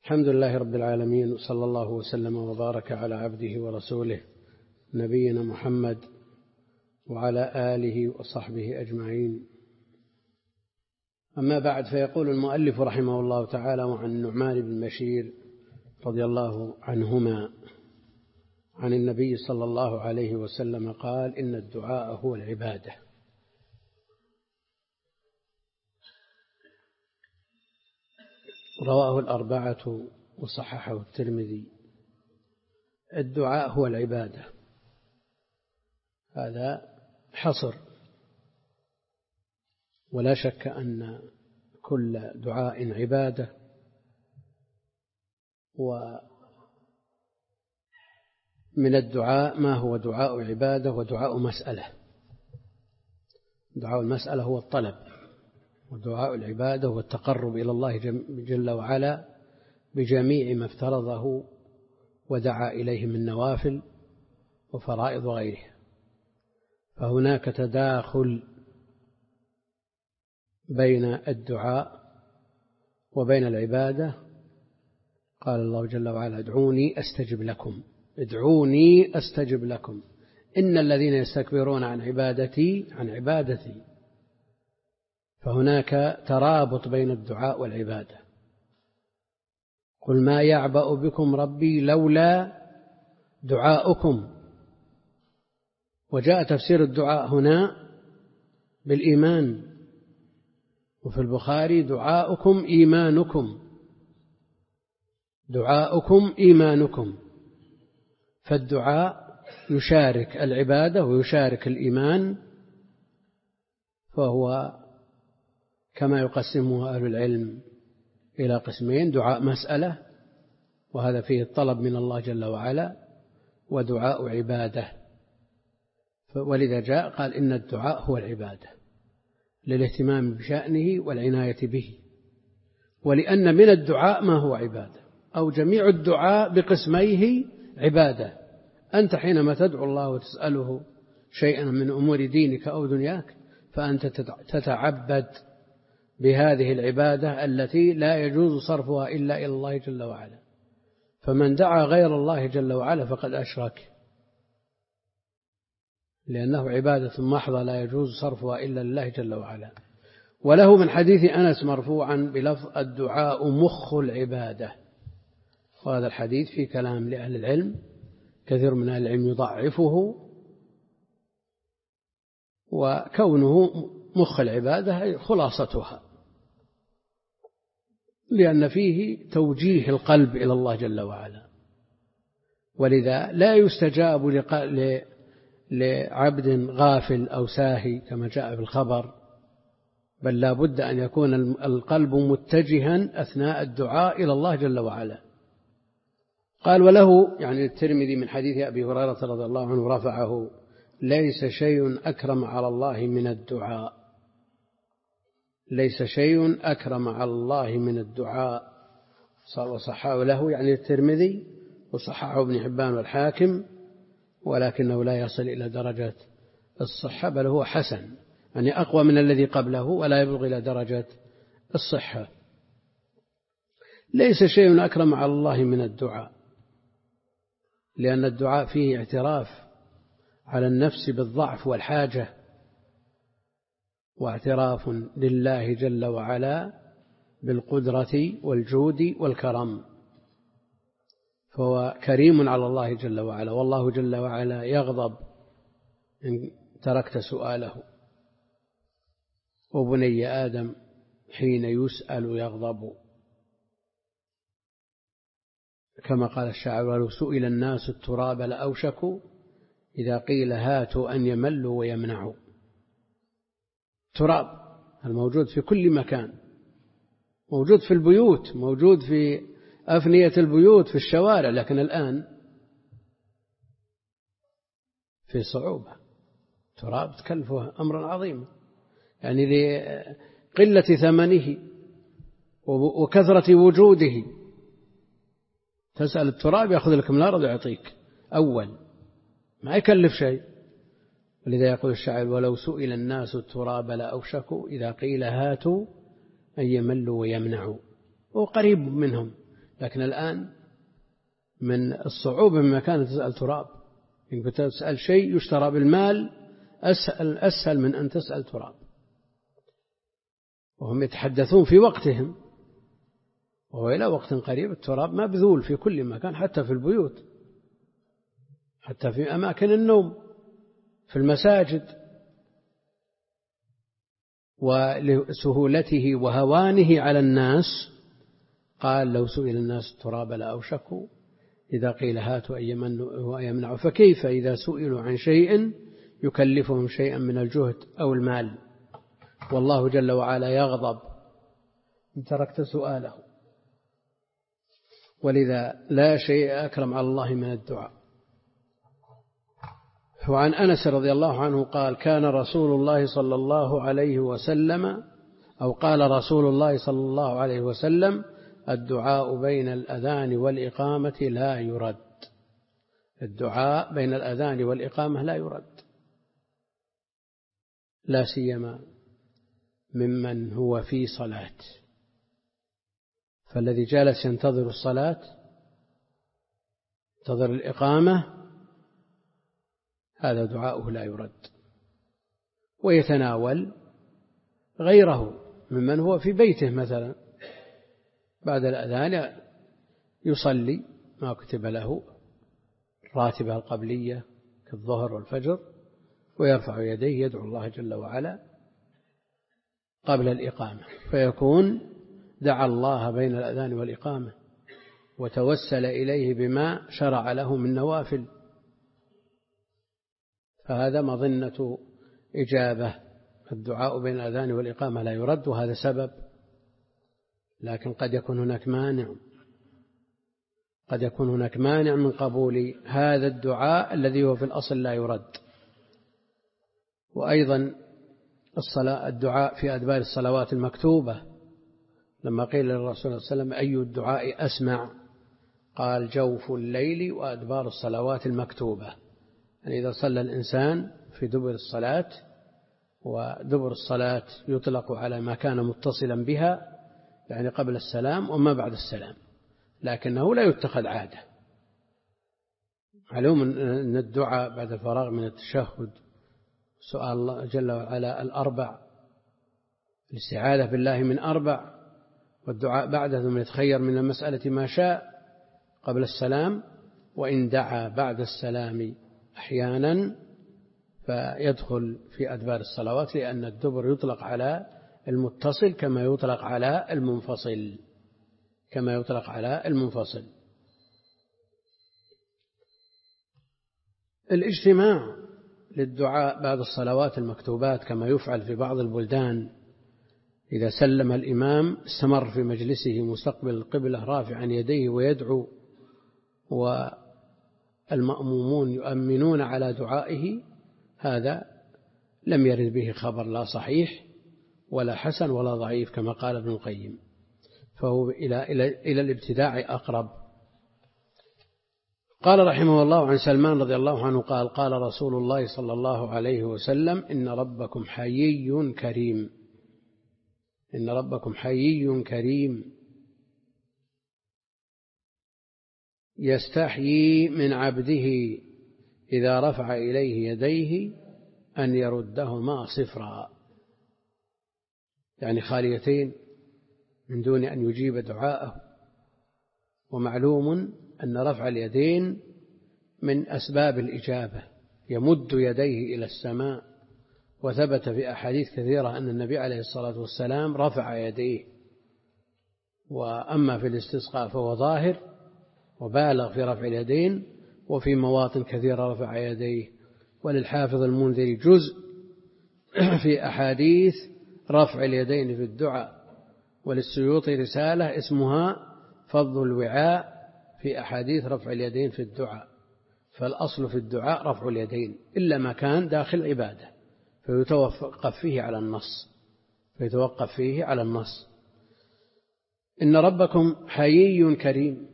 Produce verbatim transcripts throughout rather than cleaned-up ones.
الحمد لله رب العالمين، وصلى الله وسلم وبارك على عبده ورسوله نبينا محمد وعلى آله وصحبه أجمعين. أما بعد، فيقول المؤلف رحمه الله تعالى: وعن النعمان بن بشير رضي الله عنهما عن النبي صلى الله عليه وسلم قال: إن الدعاء هو العبادة. رواه الأربعة وصححه الترمذي. الدعاء هو العبادة، هذا حصر، ولا شك أن كل دعاء عبادة، ومن الدعاء ما هو دعاء عبادة ودعاء مسألة. دعاء المسألة هو الطلب، ودعاء العبادة هو التقرب إلى الله جل وعلا بجميع ما افترضه ودعا إليه من نوافل وفرائض وغيره. فهناك تداخل بين الدعاء وبين العبادة. قال الله جل وعلا: ادعوني أستجب لكم، ادعوني أستجب لكم، إن الذين يستكبرون عن عبادتي عن عبادتي. فهناك ترابط بين الدعاء والعبادة. قل ما يعبأ بكم ربي لولا دعاؤكم. وجاء تفسير الدعاء هنا بالإيمان، وفي البخاري: دعاؤكم إيمانكم، دعاؤكم إيمانكم. فالدعاء يشارك العبادة ويشارك الإيمان، فهو كما يقسمه أهل العلم إلى قسمين: دعاء مسألة، وهذا فيه الطلب من الله جل وعلا، ودعاء عبادة. ولذا جاء قال: إن الدعاء هو العبادة، للاهتمام بشأنه والعناية به، ولأن من الدعاء ما هو عبادة، أو جميع الدعاء بقسميه عبادة. أنت حينما تدعو الله وتسأله شيئا من أمور دينك أو دنياك، فأنت تتعبد بهذه العبادة التي لا يجوز صرفها إلا إلى الله جل وعلا. فمن دعا غير الله جل وعلا فقد أشرك، لأنه عبادة محضة لا يجوز صرفها إلا لله جل وعلا. وله من حديث أنس مرفوعا بلفظ: الدعاء مخ العبادة. وهذا الحديث في كلام لأهل العلم، كثير من أهل العلم يضعفه، وكونه مخ العبادة خلاصتها، لأن فيه توجيه القلب إلى الله جل وعلا. ولذا لا يستجاب لعبد غافل أو ساهي كما جاء في الخبر، بل لا بد أن يكون القلب متجها أثناء الدعاء إلى الله جل وعلا. قال: وله يعني الترمذي من حديث أبي هريرة رضي الله عنه رفعه: ليس شيء أكرم على الله من الدعاء، ليس شيء أكرم على الله من الدعاء. وصححه له يعني الترمذي، وصححه ابن حبان والحاكم، ولكنه لا يصل إلى درجة الصحة، بل هو حسن، يعني أقوى من الذي قبله ولا يبلغ إلى درجة الصحة. ليس شيء أكرم على الله من الدعاء، لأن الدعاء فيه اعتراف على النفس بالضعف والحاجة، واعتراف لله جل وعلا بالقدرة والجود والكرم. فهو كريم على الله جل وعلا، والله جل وعلا يغضب إن تركت سؤاله. وبني آدم حين يسأل يغضب، كما قال الشاعر: ولو سئل الناس التراب لأوشكوا إذا قيل هاتوا أن يملوا ويمنعوا. تراب الموجود في كل مكان، موجود في البيوت، موجود في أفنية البيوت، في الشوارع، لكن الآن في صعوبة. تراب تكلفه أمرا عظيما، يعني لقلة ثمنه وكثرة وجوده. تسأل التراب يأخذ لك من الأرض ويعطيك أول، ما يكلف شيء. ولذا يقول الشاعر: ولو سئل الناس التراب لأوشكوا إذا قيل هاتوا أن يملوا ويمنعوا. هو قريب منهم، لكن الآن من الصعوبة مما كانت تسأل تراب، إن كنت تسأل شيء يشترى بالمال أسهل, أسهل من أن تسأل تراب. وهم يتحدثون في وقتهم، وهو إلى وقت قريب التراب مبذول في كل مكان، حتى في البيوت، حتى في أماكن النوم، في المساجد. ولسهولته وهوانه على الناس قال لو سئل الناس التراب لأوشكوا إذا قيل هاتوا أن يمنعوا، فكيف إذا سئلوا عن شيء يكلفهم شيئا من الجهد أو المال، والله جل وعلا يغضب إن تركت سؤاله. ولذا لا شيء أكرم على الله من الدعاء. وعن أنس رضي الله عنه قال كان رسول الله صلى الله عليه وسلم أو قال رسول الله صلى الله عليه وسلم الدعاء بين الأذان والإقامة لا يرد. الدعاء بين الأذان والإقامة لا يرد، لا سيما ممن هو في صلاة. فالذي جالس ينتظر الصلاة ينتظر الإقامة هذا دعاؤه لا يرد. ويتناول غيره ممن هو في بيته مثلا بعد الأذان يصلي ما كتب له راتبة القبلية كالظهر والفجر، ويرفع يديه يدعو الله جل وعلا قبل الإقامة، فيكون دعا الله بين الأذان والإقامة وتوسل إليه بما شرع له من نوافل، فهذا مظنة إجابة. الدعاء بين الأذان والإقامة لا يرد، وهذا سبب. لكن قد يكون هناك مانع، قد يكون هناك مانع من قبول هذا الدعاء الذي هو في الأصل لا يرد. وأيضا الصلاة الدعاء في أدبار الصلوات المكتوبة، لما قيل للرسول صلى الله عليه وسلم أي الدعاء أسمع قال جوف الليل وأدبار الصلوات المكتوبة. يعني إذا صلى الإنسان في دبر الصلاة، ودبر الصلاة يطلق على ما كان متصلا بها يعني قبل السلام وما بعد السلام، لكنه لا يتخذ عادة. معلوم أن الدعاء بعد الفراغ من التشهد سؤال الله جل وعلا الأربع، الاستعاذة بالله من أربع، والدعاء بعده ثم يتخير من المسألة ما شاء قبل السلام، وإن دعا بعد السلام أحيانا فيدخل في أدبار الصلوات، لأن الدبر يطلق على المتصل كما يطلق على المنفصل، كما يطلق على المنفصل. الاجتماع للدعاء بعد الصلوات المكتوبات كما يفعل في بعض البلدان، إذا سلم الإمام استمر في مجلسه مستقبل القبلة رافعا يديه ويدعو، والمأمومون يؤمنون على دعائه، هذا لم يرد به خبر لا صحيح ولا حسن ولا ضعيف كما قال ابن القيم، فهو إلى, إلى, إلى الابتداع أقرب. قال رحمه الله عن سلمان رضي الله عنه قال قال رسول الله صلى الله عليه وسلم إن ربكم حيي كريم، إن ربكم حيي كريم يستحيي من عبده إذا رفع إليه يديه أن يردهما صفرا، يعني خاليتين من دون أن يجيب دعاءه. ومعلوم أن رفع اليدين من أسباب الإجابة، يمد يديه إلى السماء، وثبت في أحاديث كثيرة أن النبي عليه الصلاة والسلام رفع يديه. وأما في الاستسقاء فهو ظاهر وبالغ في رفع اليدين، وفي مواطن كثيرة رفع يديه. وللحافظ المنذري جزء في أحاديث رفع اليدين في الدعاء، وللسيوطي رسالة اسمها فض الوعاء في أحاديث رفع اليدين في الدعاء. فالأصل في الدعاء رفع اليدين إلا ما كان داخل عبادة فيتوقف فيه على النص فيتوقف فيه على النص. إن ربكم حيي كريم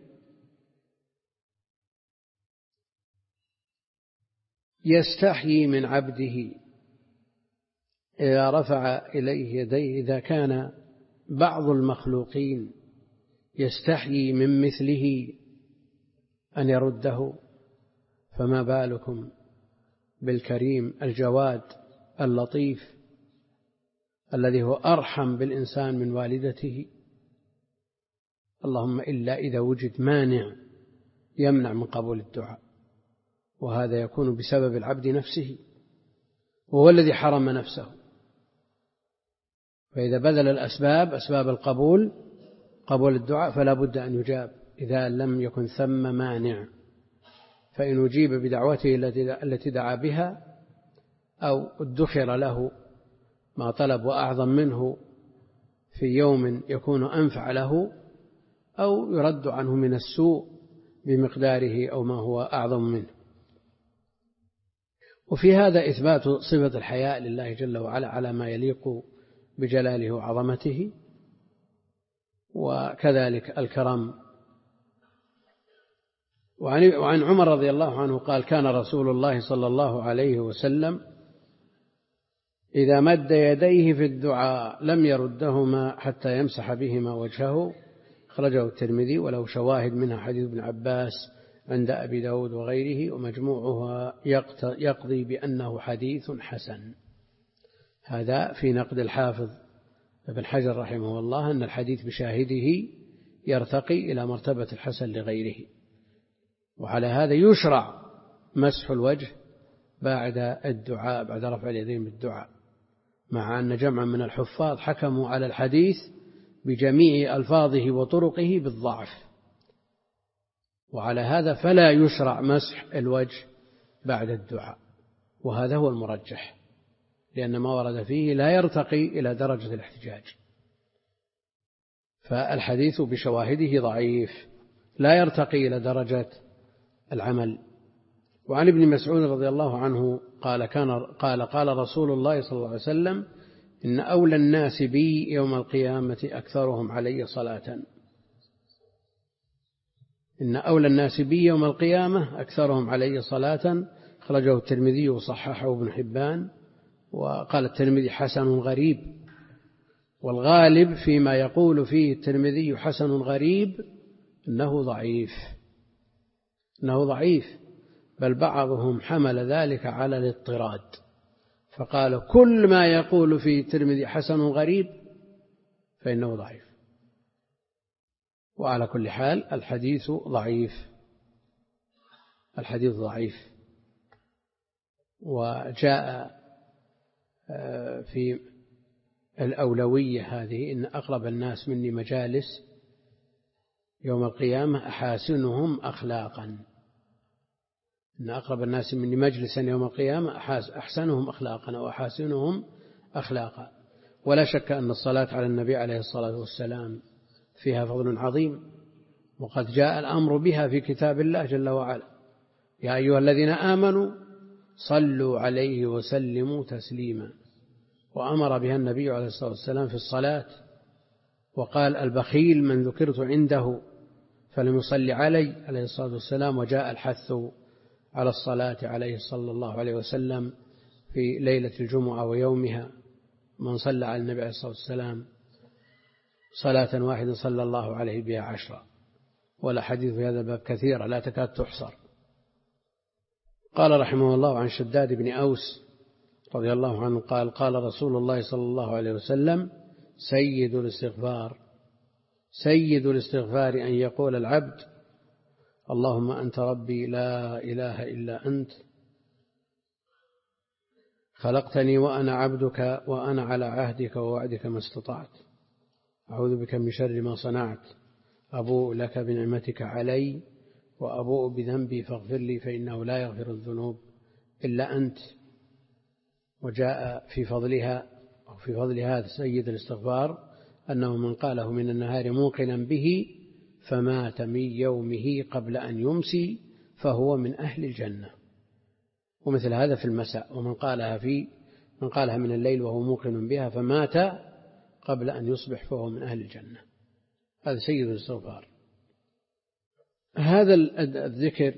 يستحيي من عبده إذا رفع إليه يديه. إذا كان بعض المخلوقين يستحيي من مثله أن يرده، فما بالكم بالكريم الجواد اللطيف الذي هو أرحم بالإنسان من والدته. اللهم إلا إذا وجد مانع يمنع من قبول الدعاء، وهذا يكون بسبب العبد نفسه، وهو الذي حرم نفسه. فإذا بذل الأسباب أسباب القبول قبول الدعاء فلا بد أن يجاب إذا لم يكن ثم مانع. فإن أجيب بدعوته التي دعا بها أو ادخر له ما طلب وأعظم منه في يوم يكون أنفع له، أو يرد عنه من السوء بمقداره أو ما هو أعظم منه. وفي هذا إثبات صفة الحياء لله جل وعلا على ما يليق بجلاله وعظمته، وكذلك الكرم. وعن عمر رضي الله عنه قال: كان رسول الله صلى الله عليه وسلم إذا مد يديه في الدعاء لم يردهما حتى يمسح بهما وجهه. أخرجه الترمذي، وله شواهد منها حديث ابن عباس عند أبي داود وغيره، ومجموعها يقضي بأنه حديث حسن. هذا في نقد الحافظ ابن حجر رحمه الله أن الحديث بشاهده يرتقي إلى مرتبة الحسن لغيره. وعلى هذا يشرع مسح الوجه بعد الدعاء، بعد رفع اليدين بالدعاء، مع أن جمعا من الحفاظ حكموا على الحديث بجميع ألفاظه وطرقه بالضعف، وعلى هذا فلا يشرع مسح الوجه بعد الدعاء، وهذا هو المرجح، لأن ما ورد فيه لا يرتقي إلى درجة الاحتجاج، فالحديث بشواهده ضعيف لا يرتقي إلى درجة العمل. وعن ابن مسعود رضي الله عنه قال كان قال قال رسول الله صلى الله عليه وسلم: إن أولى الناس بي يوم القيامة أكثرهم علي صلاة. إن أولى الناس بي يوم القيامة أكثرهم علي صلاة. أخرجه الترمذي وصححه ابن حبان، وقال الترمذي حسن غريب. والغالب فيما يقول فيه الترمذي حسن غريب إنه ضعيف إنه ضعيف بل بعضهم حمل ذلك على الاضطراد، فقال كل ما يقول فيه الترمذي حسن غريب فإنه ضعيف. وعلى كل حال الحديث ضعيف الحديث ضعيف وجاء في الأولوية هذه: إن أقرب الناس مني مجالس يوم القيامة أحاسنهم أخلاقا. إن أقرب الناس مني مجلسا يوم القيامة أحسنهم أخلاقا أو أحاسنهم أخلاقا. ولا شك أن الصلاة على النبي عليه الصلاة والسلام فيها فضل عظيم، وقد جاء الأمر بها في كتاب الله جل وعلا: يا أيها الذين آمنوا صلوا عليه وسلموا تسليما. وأمر بها النبي عليه الصلاة والسلام في الصلاة، وقال: البخيل من ذكرت عنده فلم يصلي علي عليه الصلاة والسلام. وجاء الحث على الصلاة عليه صلى الله عليه وسلم في ليلة الجمعة ويومها: من صلى على النبي عليه الصلاة والسلام صلاة واحدة صلى الله عليه بها عشرة. والأحاديث في هذا الباب كثيرة لا تكاد تحصر. قال رحمه الله عن شداد بن أوس رضي الله عنه قال: قال رسول الله صلى الله عليه وسلم: سيد الاستغفار سيد الاستغفار أن يقول العبد: اللهم أنت ربي لا إله إلا أنت، خلقتني وأنا عبدك، وأنا على عهدك ووعدك ما استطعت، أعوذ بك من شر ما صنعت، أبوء لك بنعمتك علي وأبوء بذنبي فاغفر لي فإنه لا يغفر الذنوب إلا أنت. وجاء في فضلها أو في فضل هذا سيد الاستغفار أنه من قاله من النهار موقنا به فمات من يومه قبل أن يمسي فهو من أهل الجنة. ومثل هذا في المساء: ومن قالها في من قالها من الليل وهو موقن بها فمات قبل أن يصبح فهو من أهل الجنة. هذا سيد الاستغفار. هذا الذكر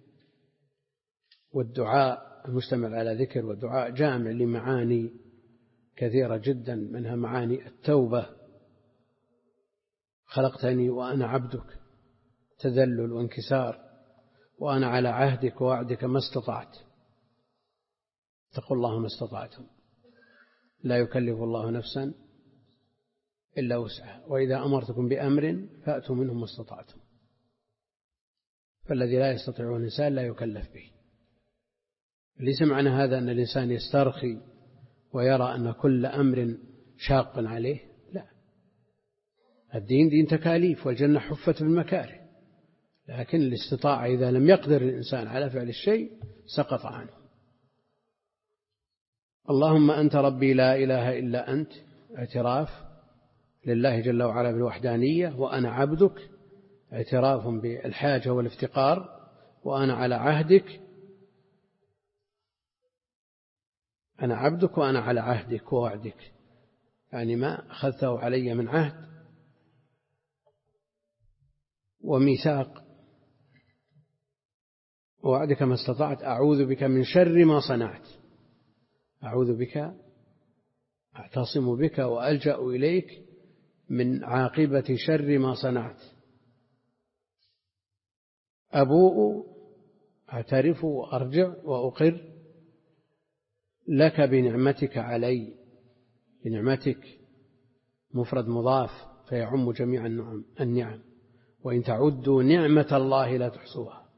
والدعاء المشتمل على ذكر ودعاء جامع لمعاني كثيرة جدا، منها معاني التوبة خلقتني وأنا عبدك، تذلل وانكسار، وأنا على عهدك ووعدك ما استطعت. اتقوا الله ما استطعتم، لا يكلف الله نفسا إلا وسعها، وإذا أمرتكم بأمر فأتوا منه ما استطعتم. فالذي لا يستطيعه الإنسان لا يكلف به. ليس معنى هذا أن الإنسان يسترخي ويرى أن كل أمر شاق عليه، لا، الدين دين تكاليف، والجنة حفت بالمكاره، لكن الاستطاعة إذا لم يقدر الإنسان على فعل الشيء سقط عنه. اللهم أنت ربي لا إله إلا أنت، اعتراف لله جل وعلا بالوحدانية، وأنا عبدك، اعتراف بالحاجة والافتقار، وأنا على عهدك، أنا عبدك وأنا على عهدك ووعدك، يعني ما أخذته علي من عهد وميثاق ووعدك ما استطعت. أعوذ بك من شر ما صنعت، أعوذ بك، أعتصم بك وألجأ إليك من عاقبة شر ما صنعت. أبوء، أعترف وأرجع وأقر لك بنعمتك علي، بنعمتك مفرد مضاف فيعم جميع النعم النعم، وإن تعدوا نعمة الله لا تحصوها.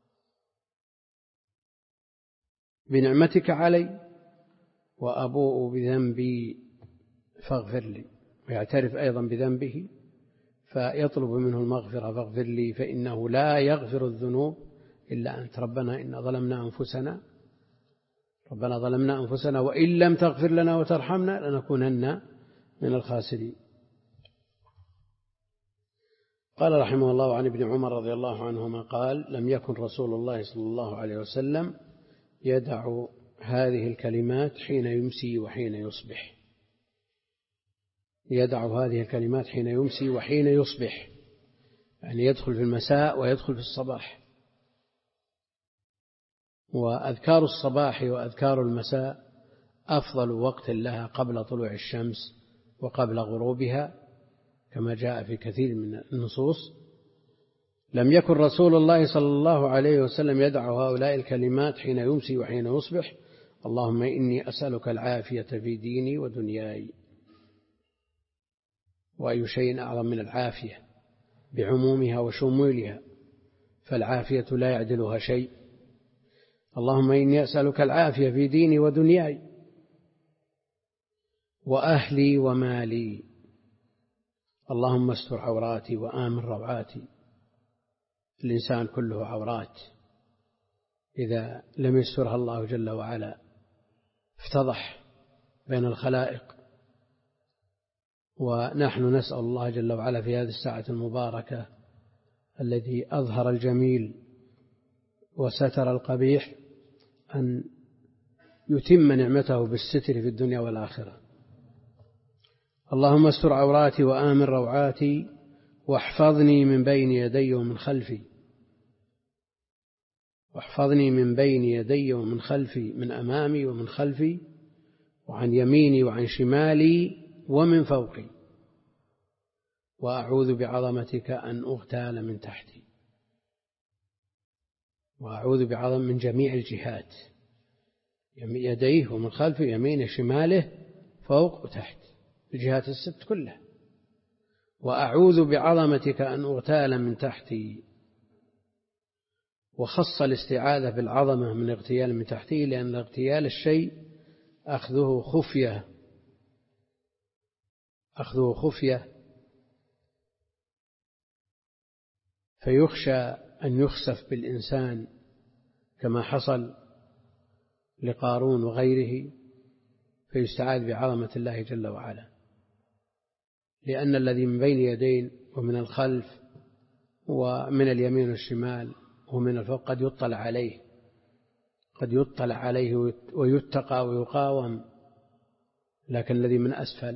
بنعمتك علي، وأبوء بذنبي فاغفر لي، ويعترف أيضا بذنبه فيطلب منه المغفرة، فاغفر لي فإنه لا يغفر الذنوب إلا أنت. ربنا إن ظلمنا أنفسنا ربنا ظلمنا أنفسنا وإن لم تغفر لنا وترحمنا لنكونن من الخاسرين. قال رحمه الله عن ابن عمر رضي الله عنهما قال: لم يكن رسول الله صلى الله عليه وسلم يدع هذه الكلمات حين يمسي وحين يصبح. يدع هذه الكلمات حين يمسي وحين يصبح، يعني يدخل في المساء ويدخل في الصباح. وأذكار الصباح وأذكار المساء أفضل وقت لها قبل طلوع الشمس وقبل غروبها، كما جاء في كثير من النصوص. لم يكن رسول الله صلى الله عليه وسلم يدع هؤلاء الكلمات حين يمسي وحين يصبح: اللهم إني أسألك العافية في ديني ودنياي. وأي شيء أعظم من العافية بعمومها وشمولها، فالعافية لا يعدلها شيء. اللهم إني أسألك العافية في ديني ودنياي وأهلي ومالي. اللهم استر عوراتي وآمن روعاتي. الإنسان كله عورات، إذا لم يسترها الله جل وعلا افتضح بين الخلائق. ونحن نسأل الله جل وعلا في هذه الساعة المباركة الذي أظهر الجميل وستر القبيح أن يتم نعمته بالستر في الدنيا والآخرة. اللهم استر عوراتي وآمن روعاتي واحفظني من بين يدي ومن خلفي واحفظني من بين يدي ومن خلفي، من أمامي ومن خلفي، وعن يميني وعن شمالي ومن فوقي. وأعوذ بعظمتك أن أغتال من تحتي. وأعوذ بعظم من جميع الجهات، يديه ومن خلفه، يمينه شماله فوق وتحت، الجهات الست كلها. وأعوذ بعظمتك أن أغتال من تحتي. وخص الاستعاذة بالعظمة من اغتيال من تحته، لأن اغتيال الشيء أخذه خفية أخذه خفية فيخشى أن يخسف بالإنسان كما حصل لقارون وغيره، فيستعاذ بعظمة الله جل وعلا، لأن الذي من بين يدين ومن الخلف ومن اليمين والشمال ومن الفوق قد يطلع عليه قد يطلع عليه ويتقى ويقاوم، لكن الذي من أسفل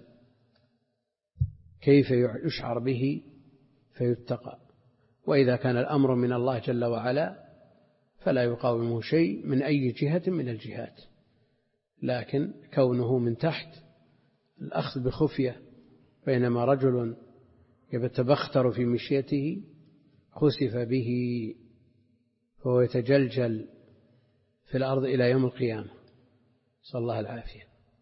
كيف يشعر به فيتقى. وإذا كان الأمر من الله جل وعلا فلا يقاومه شيء من أي جهة من الجهات، لكن كونه من تحت الأخذ بخفية، بينما رجل يتبختر في مشيته خسف به فهو يتجلجل في الأرض إلى يوم القيامة، صلى الله العافية.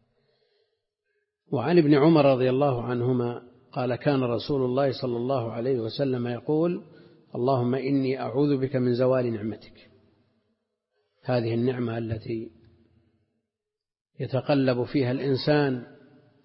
وعن ابن عمر رضي الله عنهما قال كان رسول الله صلى الله عليه وسلم يقول اللهم إني أعوذ بك من زوال نعمتك. هذه النعمة التي يتقلب فيها الإنسان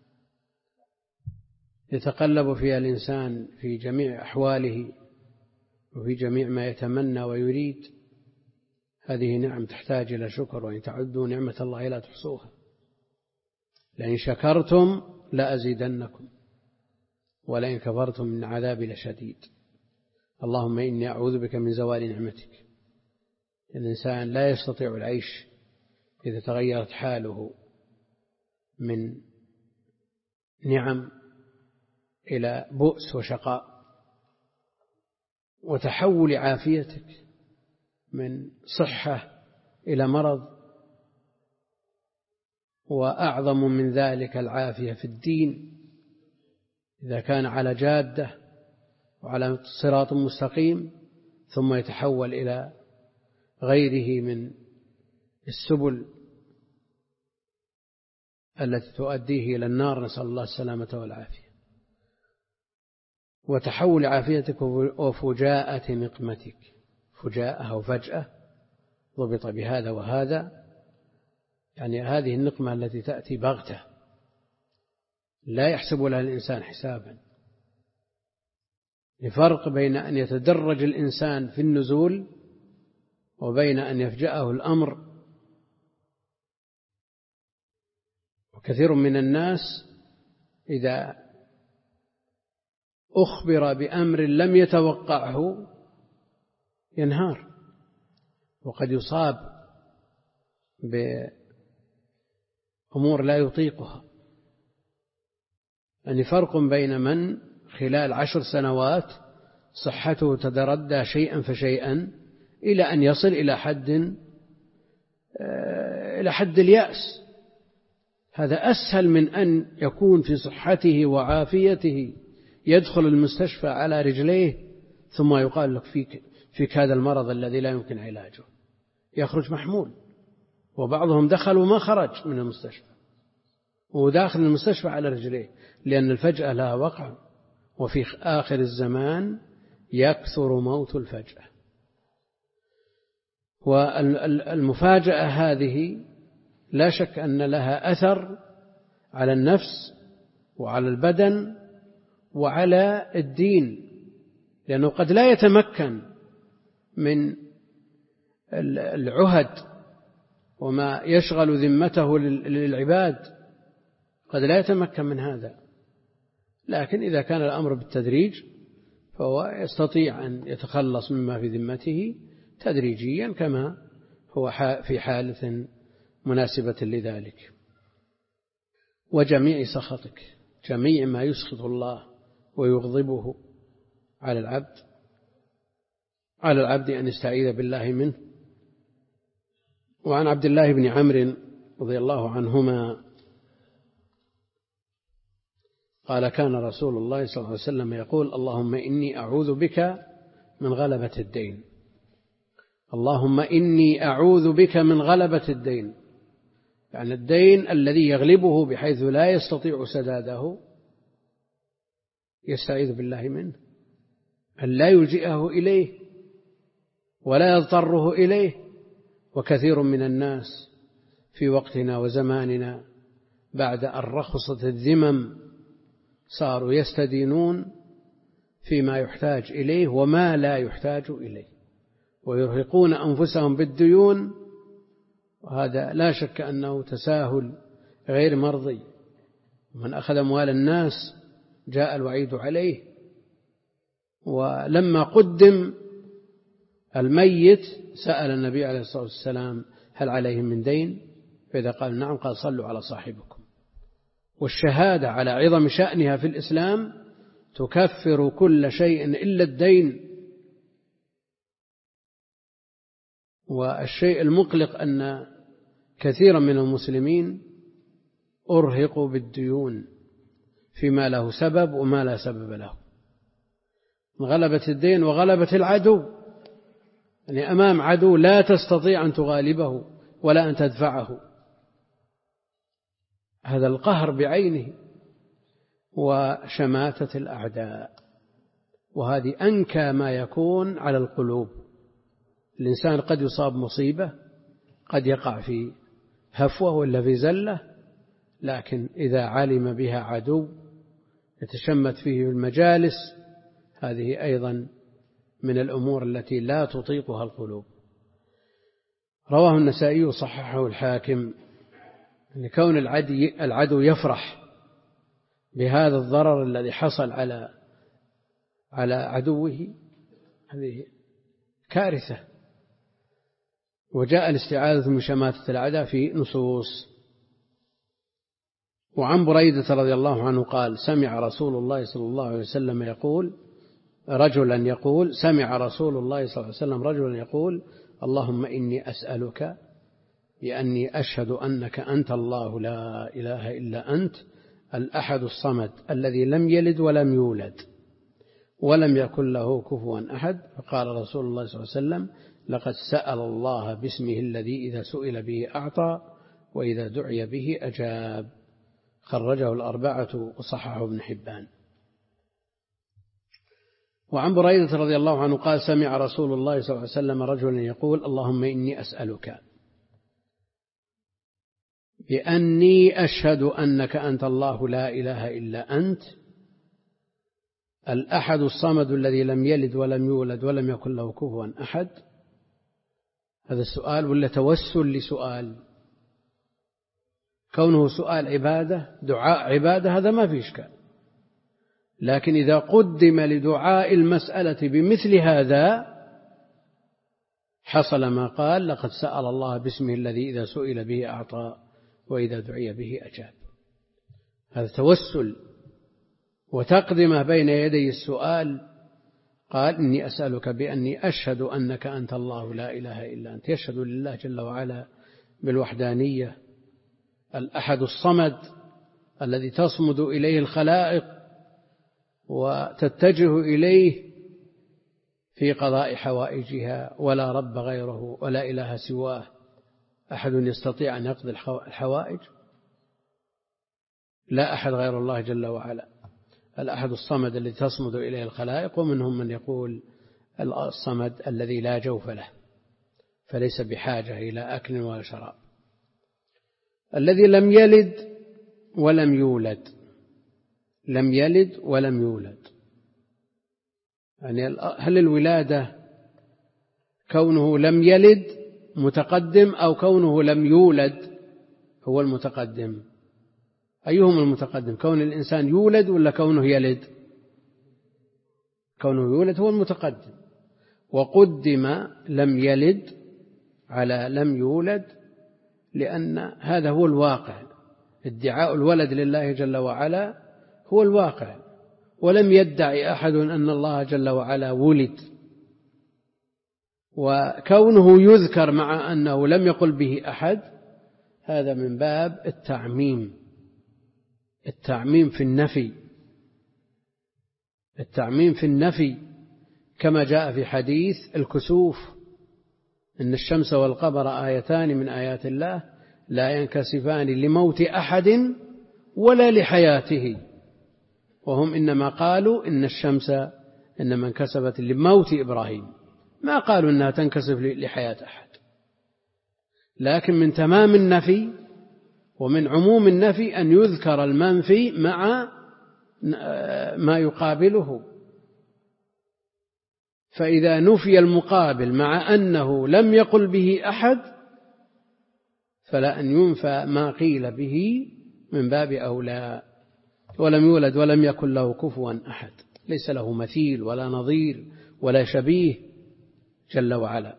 يتقلب فيها الإنسان في جميع أحواله وفي جميع ما يتمنى ويريد، هذه نعم تحتاج إلى شكر، وإن تعدوا نعمة الله لا تحصوها، لئن شكرتم لأزيدنكم ولئن كفرتم من عذابي لشديد. اللهم إني أعوذ بك من زوال نعمتك. الإنسان لا يستطيع العيش إذا تغيرت حاله من نعم إلى بؤس وشقاء، وتحول عافيتك من صحة إلى مرض، وأعظم من ذلك العافية في الدين إذا كان على جادة وعلى صراط مستقيم ثم يتحول إلى غيره من السبل التي تؤديه إلى النار، نسأل الله السلامة والعافية. وتحول عافيتك وفجاءة نقمتك، فجاءة أو فجأة ضبط بهذا وهذا، يعني هذه النقمة التي تأتي بغتة لا يحسب لها الإنسان حسابا. الفرق بين أن يتدرج الإنسان في النزول وبين أن يفجأه الأمر. وكثير من الناس إذا أخبر بأمر لم يتوقعه ينهار، وقد يصاب بأمور لا يطيقها. يعني فرق بين من خلال عشر سنوات صحته تتردى شيئا فشيئا إلى أن يصل إلى حد إلى حد اليأس، هذا أسهل من أن يكون في صحته وعافيته يدخل المستشفى على رجليه ثم يقال لك فيك, فيك هذا المرض الذي لا يمكن علاجه، يخرج محمول. وبعضهم دخل وما خرج من المستشفى وداخل المستشفى على رجليه، لأن الفجأة لها وقع، وفي آخر الزمان يكثر موت الفجأة. والمفاجأة هذه لا شك أن لها أثر على النفس وعلى البدن وعلى الدين، لأنه قد لا يتمكن من العهد وما يشغل ذمته للعباد، قد لا يتمكن من هذا. لكن إذا كان الأمر بالتدريج فهو يستطيع أن يتخلص مما في ذمته تدريجيا كما هو في حالة مناسبة لذلك. وجميع سخطك، جميع ما يسخط الله ويغضبه على العبد، على العبد أن يستعيذ بالله منه. وعن عبد الله بن عمرو رضي الله عنهما قال كان رسول الله صلى الله عليه وسلم يقول اللهم إني أعوذ بك من غلبة الدين. اللهم إني أعوذ بك من غلبة الدين، يعني الدين الذي يغلبه بحيث لا يستطيع سداده يستعيذ بالله منه، أن لا يلجئه إليه ولا يضطره إليه. وكثير من الناس في وقتنا وزماننا بعد أن رخصت الذمم صاروا يستدينون فيما يحتاج إليه وما لا يحتاج إليه، ويرهقون أنفسهم بالديون، وهذا لا شك أنه تساهل غير مرضي. من أخذ أموال الناس جاء الوعيد عليه. ولما قدم الميت سأل النبي عليه الصلاة والسلام هل عليهم من دين؟ فإذا قال نعم قال صلوا على صاحبكم. والشهادة على عظم شأنها في الإسلام تكفر كل شيء إلا الدين. والشيء المقلق أن كثيرا من المسلمين أرهقوا بالديون فيما له سبب وما لا سبب له. من غلبة الدين وغلبة العدو، يعني أمام عدو لا تستطيع أن تغالبه ولا أن تدفعه، هذا القهر بعينه، وشماتة الأعداء. وهذه أنكى ما يكون على القلوب. الإنسان قد يصاب مصيبة، قد يقع في هفوة ولا في زلة، لكن إذا علم بها عدو يتشمت فيه المجالس، هذه أيضا من الأمور التي لا تطيقها القلوب. رواه النسائي وصححه الحاكم أن كون العدو يفرح بهذا الضرر الذي حصل على على عدوه هذه كارثة. وجاء الاستعاذة من شماتة الأعداء في نصوص. وعن بريدة رضي الله عنه قال سمع رسول الله صلى الله عليه وسلم يقول رجلا يقول سمع رسول الله صلى الله عليه وسلم رجلا يقول اللهم إني أسألك بأني أشهد أنك أنت الله لا إله إلا أنت الأحد الصمد الذي لم يلد ولم يولد ولم يكن له كفوا أحد. فقال رسول الله صلى الله عليه وسلم لقد سأل الله باسمه الذي إذا سئل به أعطى وإذا دعي به أجاب. خرجه الأربعة وصححه ابن حبان. وعن بريدة رضي الله عنه قال سمع رسول الله صلى الله عليه وسلم رجلا يقول اللهم إني أسألك بأني أشهد أنك أنت الله لا إله إلا أنت الأحد الصمد الذي لم يلد ولم يولد ولم يكن له كفوا أحد. هذا السؤال ولا توسل لسؤال؟ كونه سؤال عبادة دعاء عبادة هذا ما في إشكال، لكن إذا قدم لدعاء المسألة بمثل هذا حصل ما قال لقد سأل الله باسمه الذي إذا سئل به أعطى وإذا دعي به أجاب. هذا توسل وتقدمه بين يدي السؤال. قال إني أسألك بأني أشهد أنك أنت الله لا إله إلا أنت، يشهد لله جل وعلا بالوحدانية، الأحد الصمد الذي تصمد إليه الخلائق وتتجه إليه في قضاء حوائجها، ولا رب غيره ولا إله سواه. أحد يستطيع أن يقضي الحوائج؟ لا أحد غير الله جل وعلا، الأحد الصمد الذي تصمد إليه الخلائق. ومنهم من يقول الصمد الذي لا جوف له فليس بحاجة إلى أكل ولا شراب، الذي لم يلد ولم يولد، لم يلد ولم يولد. يعني هل الولادة كونه لم يلد متقدم أو كونه لم يولد هو المتقدم؟ أيهم المتقدم، كون الإنسان يولد ولا كونه يلد؟ كونه يولد هو المتقدم، وقدم لم يلد على لم يولد لأن هذا هو الواقع. ادعاء الولد لله جل وعلا هو الواقع، ولم يدعي أحد أن الله جل وعلا ولد. وكونه يذكر مع أنه لم يقل به أحد هذا من باب التعميم، التعميم في النفي، التعميم في النفي كما جاء في حديث الكسوف إن الشمس والقمر آيتان من آيات الله لا ينكسفان لموت أحد ولا لحياته، وهم إنما قالوا إن الشمس إنما انكسفت لموت إبراهيم، ما قالوا إنها تنكسف لحياة أحد. لكن من تمام النفي ومن عموم النفي أن يذكر المنفي مع ما يقابله، فإذا نفي المقابل مع أنه لم يقل به أحد فلا أن ينفى ما قيل به من باب أولى. ولم يولد ولم يكن له كفوا أحد، ليس له مثيل ولا نظير ولا شبيه جل وعلا.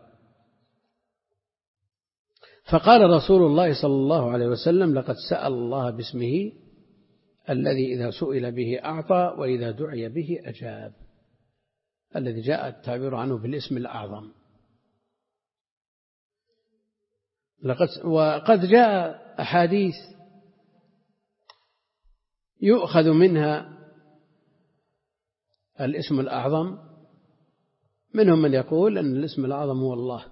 فقال رسول الله صلى الله عليه وسلم لقد سأل الله باسمه الذي إذا سئل به أعطى وإذا دعي به أجاب، الذي جاء التعبير عنه بالاسم الأعظم. لقد وقد جاء أحاديث يؤخذ منها الاسم الأعظم منهم من يقول أن الاسم الأعظم هو الله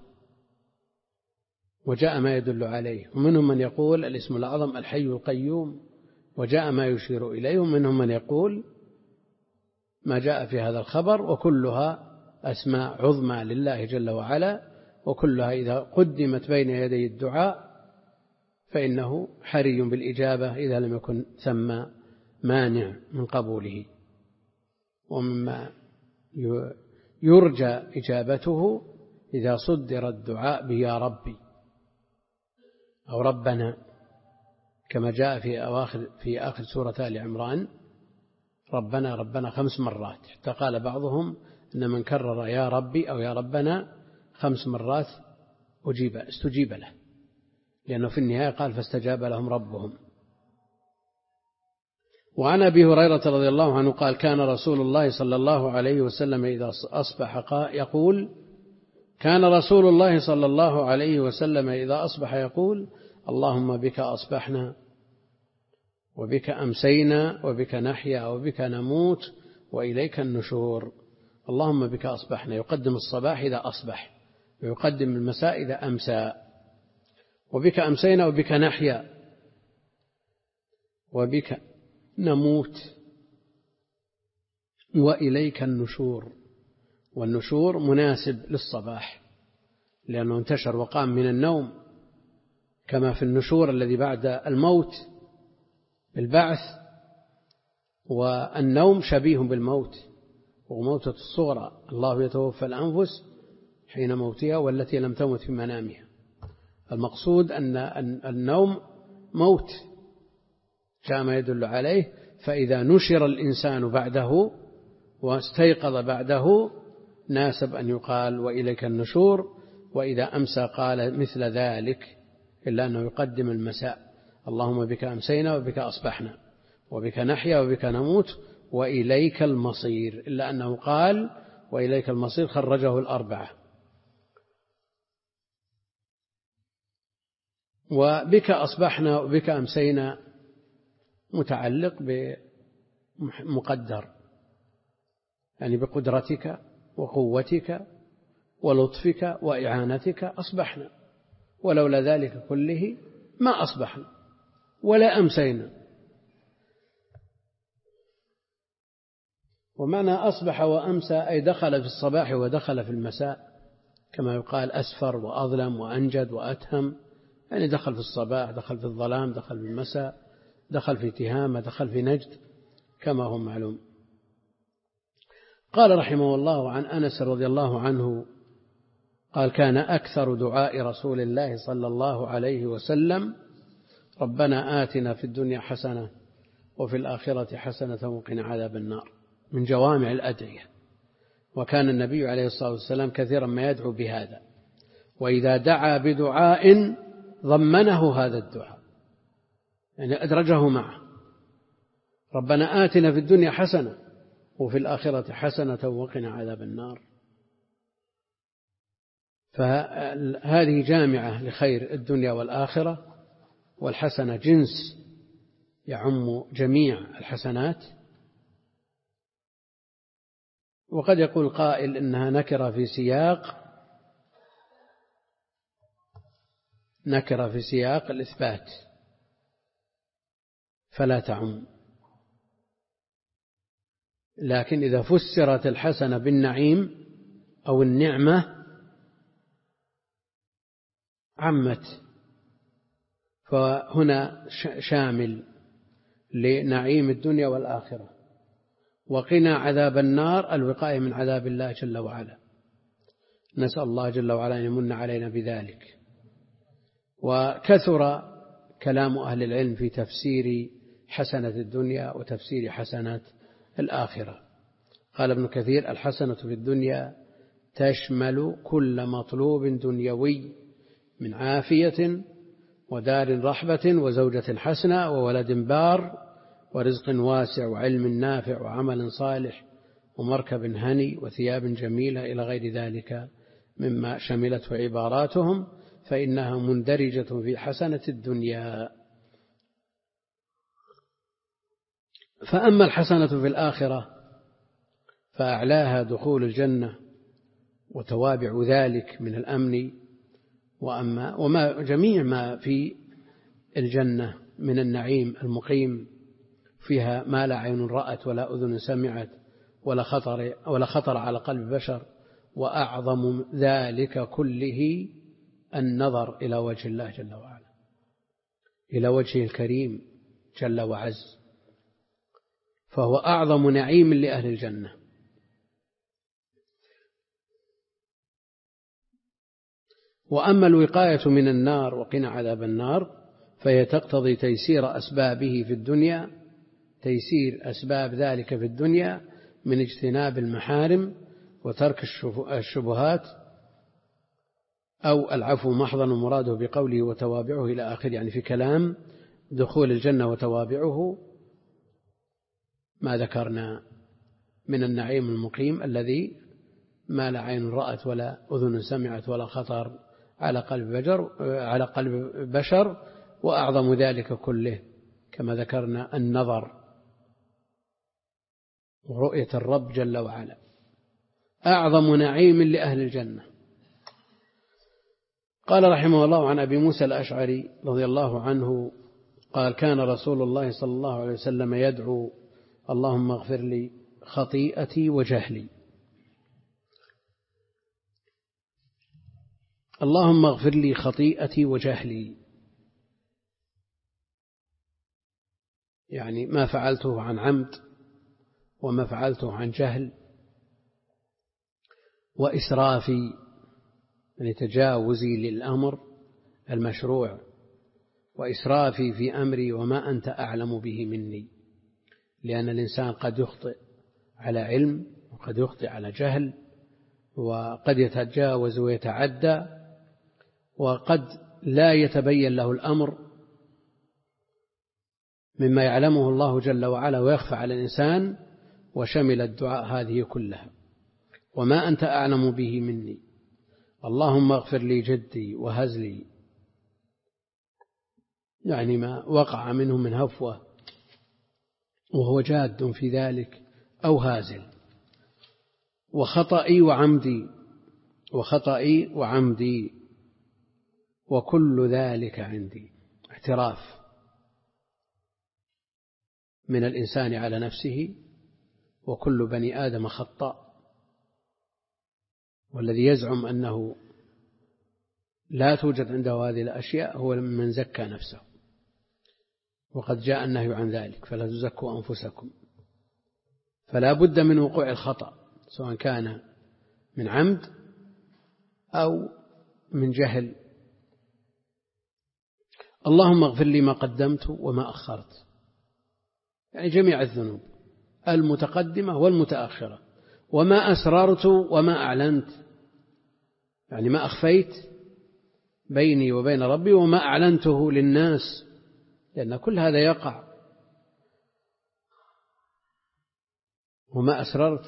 وجاء ما يدل عليه، ومنهم من يقول الاسم الأعظم الحي القيوم وجاء ما يشير إليه، ومنهم من يقول ما جاء في هذا الخبر، وكلها أسماء عظمى لله جل وعلا، وكلها إذا قدمت بين يدي الدعاء فإنه حري بالإجابة إذا لم يكن ثم مانع من قبوله. ومما يرجى إجابته إذا صدر الدعاء بيا ربي أو ربنا، كما جاء في أواخر في آخر سورة آل عمران ربنا ربنا خمس مرات، حتى قال بعضهم أن من كرر يا ربي أو يا ربنا خمس مرات أجيب استجيب له، لأنه في النهاية قال فاستجاب لهم ربهم. وعن أبي هريرة رضي الله عنه قال كان رسول الله صلى الله عليه وسلم إذا أصبح يقول كان رسول الله صلى الله عليه وسلم إذا أصبح يقول اللهم بك أصبحنا وبك أمسينا وبك نحيا وبك نموت وإليك النشور. اللهم بك أصبحنا، يقدم الصباح إذا أصبح، ويقدم المساء إذا أمسى. وبك أمسينا وبك نحيا وبك نموت وإليك النشور. والنشور مناسب للصباح لأنه انتشر وقام من النوم، كما في النشور الذي بعد الموت البعث، والنوم شبيه بالموت وموتة الصغرى، الله يتوفى الأنفس حين موتها والتي لم تمت في منامها. المقصود أن النوم موت جاء ما يدل عليه، فإذا نشر الإنسان بعده واستيقظ بعده ناسب أن يقال وإليك النشور. وإذا أمسى قال مثل ذلك، إلا أنه يقدم المساء، اللهم بك أمسينا وبك أصبحنا وبك نحيا وبك نموت وإليك المصير، إلا أنه قال وإليك المصير خرجه الأربعة. وبك أصبحنا وبك أمسينا متعلق بمقدر، يعني بقدرتك وقوتك ولطفك وإعانتك أصبحنا، ولولا ذلك كله ما أصبحنا ولا أمسينا. ومعنى أصبح وأمسى أي دخل في الصباح ودخل في المساء، كما يقال أسفر وأظلم وأنجد وأتهم، يعني دخل في الصباح، دخل في الظلام، دخل في المساء، دخل في تهامة، دخل في نجد، كما هو معلوم. قال رحمه الله عن أنس رضي الله عنه قال كان أكثر دعاء رسول الله صلى الله عليه وسلم ربنا آتنا في الدنيا حسنة وفي الآخرة حسنة وقنا عذاب النار، من جوامع الأدعية. وكان النبي عليه الصلاة والسلام كثيرا ما يدعو بهذا، وإذا دعا بدعاء ضمنه هذا الدعاء، يعني أدرجه معه. ربنا آتنا في الدنيا حسنة وفي الآخرة حسنة وقنا عذاب النار. فهذه جامعة لخير الدنيا والآخرة، والحسنة جنس يعم جميع الحسنات. وقد يقول قائل إنها نكرة في سياق نكرة في سياق الإثبات فلا تعم، لكن إذا فسرت الحسنة بالنعيم أو النعمة عمت، فهنا شامل لنعيم الدنيا والآخرة. وقنا عذاب النار الوقاية من عذاب الله جل وعلا، نسأل الله جل وعلا أن يمن علينا بذلك. وكثر كلام أهل العلم في تفسير حسنة الدنيا وتفسير حسنة الآخرة. قال ابن كثير الحسنة في الدنيا تشمل كل مطلوب دنيوي من عافية ودار رحبة وزوجة حسنة وولد بار ورزق واسع وعلم نافع وعمل صالح ومركب هني وثياب جميلة إلى غير ذلك مما شملته عباراتهم، فإنها مندرجة في حسنة الدنيا. فأما الحسنة في الآخرة فأعلاها دخول الجنة وتوابع ذلك من الأمن وأما وما جميع ما في الجنة من النعيم المقيم فيها ما لا عين رأت ولا أذن سمعت ولا خطر, ولا خطر على قلب بشر. وأعظم ذلك كله النظر إلى وجه الله جل وعلا، إلى وجهه الكريم جل وعز، فهو أعظم نعيم لأهل الجنة. وأما الوقاية من النار وقنا عذاب النار فهي تقتضي تيسير أسبابه في الدنيا، تيسير أسباب ذلك في الدنيا من اجتناب المحارم وترك الشبهات، أو العفو محضا مراده بقوله وتوابعه إلى آخر، يعني في كلام دخول الجنة وتوابعه ما ذكرنا من النعيم المقيم الذي ما لا عين رأت ولا أذن سمعت ولا خطر على قلب بشر على قلب بشر وأعظم ذلك كله كما ذكرنا النظر ورؤية الرب جل وعلا، أعظم نعيم لأهل الجنة. قال رحمه الله عن أبي موسى الأشعري رضي الله عنه قال كان رسول الله صلى الله عليه وسلم يدعو اللهم اغفر لي خطيئتي وجهلي. اللهم اغفر لي خطيئتي وجهلي، يعني ما فعلته عن عمد وما فعلته عن جهل، وإسرافي يعني تجاوزي للأمر المشروع، وإسرافي في أمري وما أنت أعلم به مني، لأن الإنسان قد يخطئ على علم وقد يخطئ على جهل، وقد يتجاوز ويتعدى، وقد لا يتبين له الأمر مما يعلمه الله جل وعلا ويخفى على الإنسان، وشمل الدعاء هذه كلها وما أنت أعلم به مني. اللهم اغفر لي جدي وهزلي، يعني ما وقع منه من هفوة وهو جاد في ذلك أو هازل، وخطئي وعمدي وخطئي وعمدي وكل ذلك عندي. اعتراف من الإنسان على نفسه، وكل بني آدم خطاء، والذي يزعم أنه لا توجد عنده هذه الأشياء هو من زكى نفسه، وقد جاء النهي عن ذلك فلا تزكوا أنفسكم. فلا بد من وقوع الخطأ سواء كان من عمد أو من جهل. اللهم اغفر لي ما قدمت وما أخرت، يعني جميع الذنوب المتقدمة والمتأخرة، وما أسررت وما أعلنت، يعني ما أخفيت بيني وبين ربي وما أعلنته للناس، لأن كل هذا يقع. وما أسررت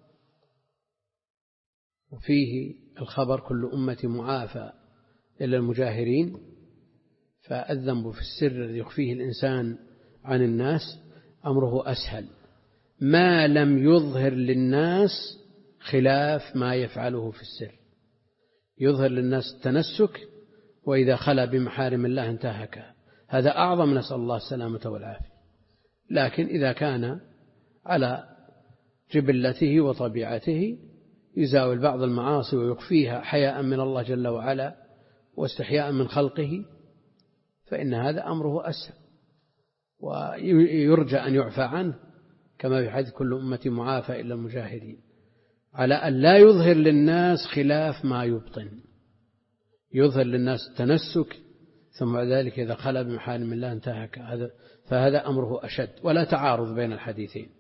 وفيه الخبر كل أمة معافى إلا المجاهرين، فالذنب في السر الذي يخفيه الإنسان عن الناس أمره أسهل ما لم يظهر للناس خلاف ما يفعله في السر. يظهر للناس التنسك، وإذا خلا بمحارم الله انتهكها، هذا أعظم، نسأل الله السلامة والعافية. لكن إذا كان على جبلته وطبيعته يزاول بعض المعاصي ويخفيها حياء من الله جل وعلا واستحياء من خلقه، فإن هذا أمره أسهل ويرجى أن يعفى عنه، كما في حديث كل أمة معافى إلا المجاهرين، على أن لا يظهر للناس خلاف ما يبطن. يظهر للناس التنسك ثم بعد ذلك إذا خلا بمحارم الله انتهك، هذا فهذا أمره أشد. ولا تعارض بين الحديثين،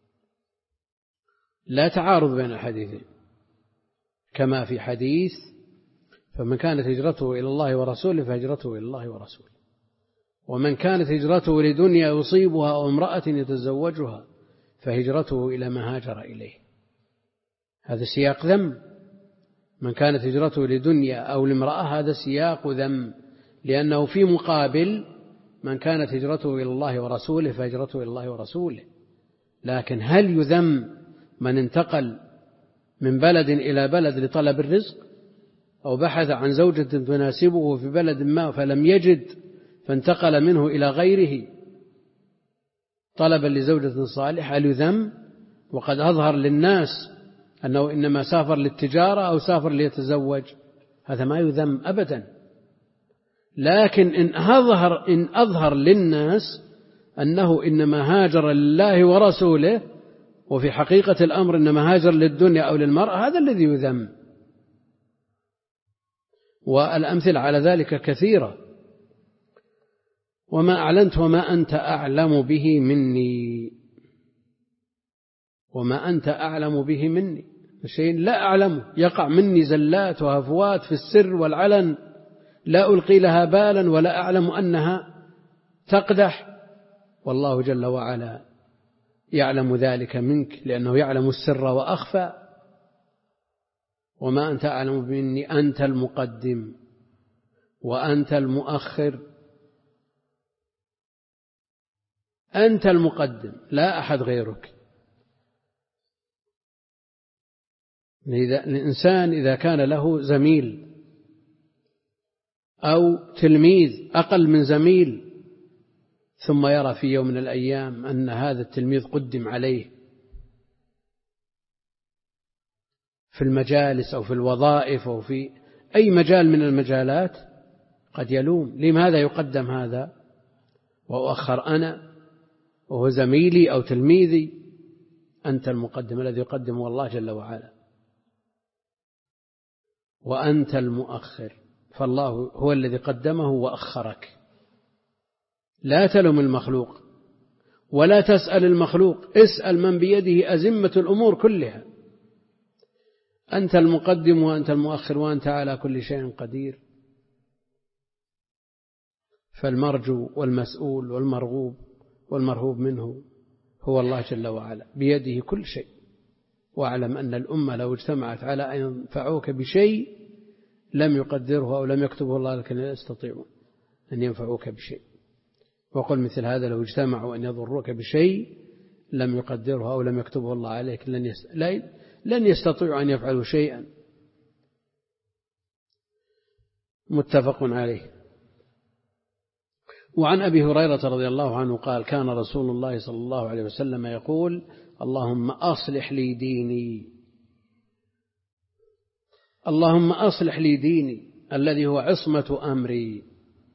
لا تعارض بين الحديثين، كما في حديث فمن كانت هجرته إلى الله ورسوله فهجرته إلى الله ورسوله، ومن كانت هجرته لدنيا يصيبها أو امرأة يتزوجها فهجرته إلى ما هاجر إليه. هذا سياق ذم. من كانت هجرته لدنيا أو لامرأة هذا سياق ذم، لأنه في مقابل من كانت هجرته إلى الله ورسوله فهجرته إلى الله ورسوله. لكن هل يذم من انتقل من بلد إلى بلد لطلب الرزق، أو بحث عن زوجة تناسبه في بلد ما فلم يجد فانتقل منه إلى غيره طلبا لزوجة صالحة، هل يذم؟ وقد أظهر للناس أنه إنما سافر للتجارة أو سافر ليتزوج، هذا ما يذم أبدا. لكن إن أظهر, إن أظهر للناس أنه إنما هاجر لله ورسوله وفي حقيقة الأمر إنما هاجر للدنيا أو للمرأة، هذا الذي يذم. والأمثلة على ذلك كثيرة. وما أعلنت وما أنت أعلم به مني، وما أنت أعلم به مني، شيء لا أعلمه يقع مني زلات وهفوات في السر والعلن لا ألقي لها بالا ولا أعلم أنها تقدح، والله جل وعلا يعلم ذلك منك لأنه يعلم السر وأخفى. وما أنت أعلم مني، أنت المقدم وأنت المؤخر، أنت المقدم لا أحد غيرك. الإنسان إذا كان له زميل أو تلميذ أقل من زميل ثم يرى في يوم من الأيام أن هذا التلميذ قدم عليه في المجالس أو في الوظائف أو في أي مجال من المجالات، قد يلوم لماذا يقدم هذا وأؤخر أنا وهو زميلي أو تلميذي. أنت المقدم، الذي يقدم هو الله جل وعلا، وأنت المؤخر، فالله هو الذي قدمه وأخرك. لا تلم المخلوق ولا تسأل المخلوق، اسأل من بيده أزمة الأمور كلها. أنت المقدم وأنت المؤخر وأنت على كل شيء قدير. فالمرجو والمسؤول والمرغوب والمرهوب منه هو الله جل وعلا، بيده كل شيء. واعلم أن الأمة لو اجتمعت على أن ينفعوك بشيء لم يقدره أو لم يكتبه الله لكن لا يستطيعون أن ينفعوك بشيء. وقل مثل هذا لو اجتمعوا أن يضروك بشيء لم يقدره أو لم يكتبه الله عليك لن, يست... لن يستطيعوا أن يفعلوا شيئا. متفق عليه. وعن أبي هريرة رضي الله عنه قال كان رسول الله صلى الله عليه وسلم يقول اللهم أصلح لي ديني، اللهم أصلح لي ديني الذي هو عصمة أمري،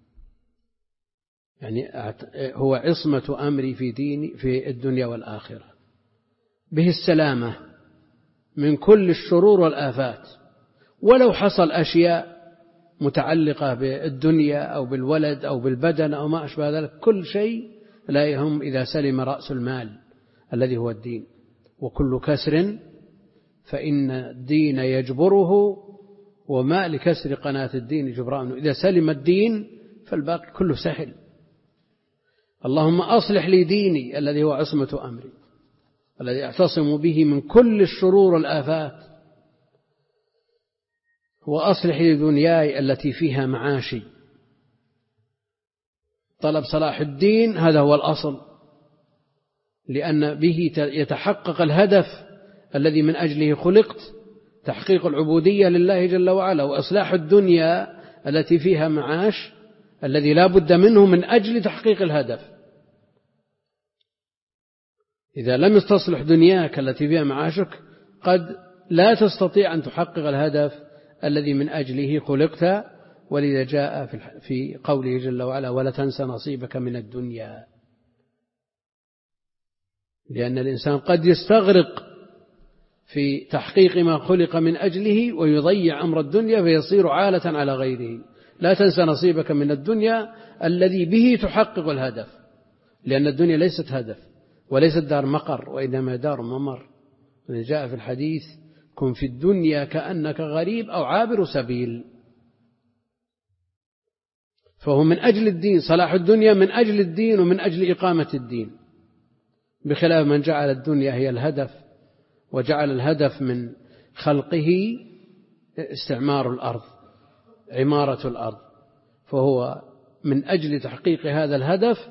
يعني هو عصمة أمري في ديني في الدنيا والآخرة، به السلامة من كل الشرور والآفات. ولو حصل أشياء متعلقة بالدنيا أو بالولد أو بالبدن أو ما أشبه ذلك، كل شيء لا يهم إذا سلم رأس المال الذي هو الدين. وكل كسر فإن الدين يجبره، وما لكسر قناة الدين جبران. إذا سلم الدين فالباقي كله سهل. اللهم أصلح لي ديني الذي هو عصمة أمري الذي أعتصم به من كل الشرور والآفات، وأصلح لي دنياي التي فيها معاشي. طلب صلاح الدين هذا هو الأصل، لأن به يتحقق الهدف الذي من أجله خلقت، تحقيق العبودية لله جل وعلا، وإصلاح الدنيا التي فيها معاش الذي لا بد منه من أجل تحقيق الهدف. إذا لم يستصلح دنياك التي فيها معاشك قد لا تستطيع أن تحقق الهدف الذي من أجله خلقت. ولذا جاء في قوله جل وعلا ولا تنس نصيبك من الدنيا، لأن الإنسان قد يستغرق في تحقيق ما خلق من أجله ويضيع أمر الدنيا فيصير عالة على غيره. لا تنس نصيبك من الدنيا الذي به تحقق الهدف، لأن الدنيا ليست هدف وليست دار مقر وإنما دار ممر. جاء في الحديث كن في الدنيا كأنك غريب أو عابر سبيل. فهو من أجل الدين، صلاح الدنيا من أجل الدين ومن أجل إقامة الدين، بخلاف من جعل الدنيا هي الهدف وجعل الهدف من خلقه استعمار الأرض، عمارة الأرض. فهو من أجل تحقيق هذا الهدف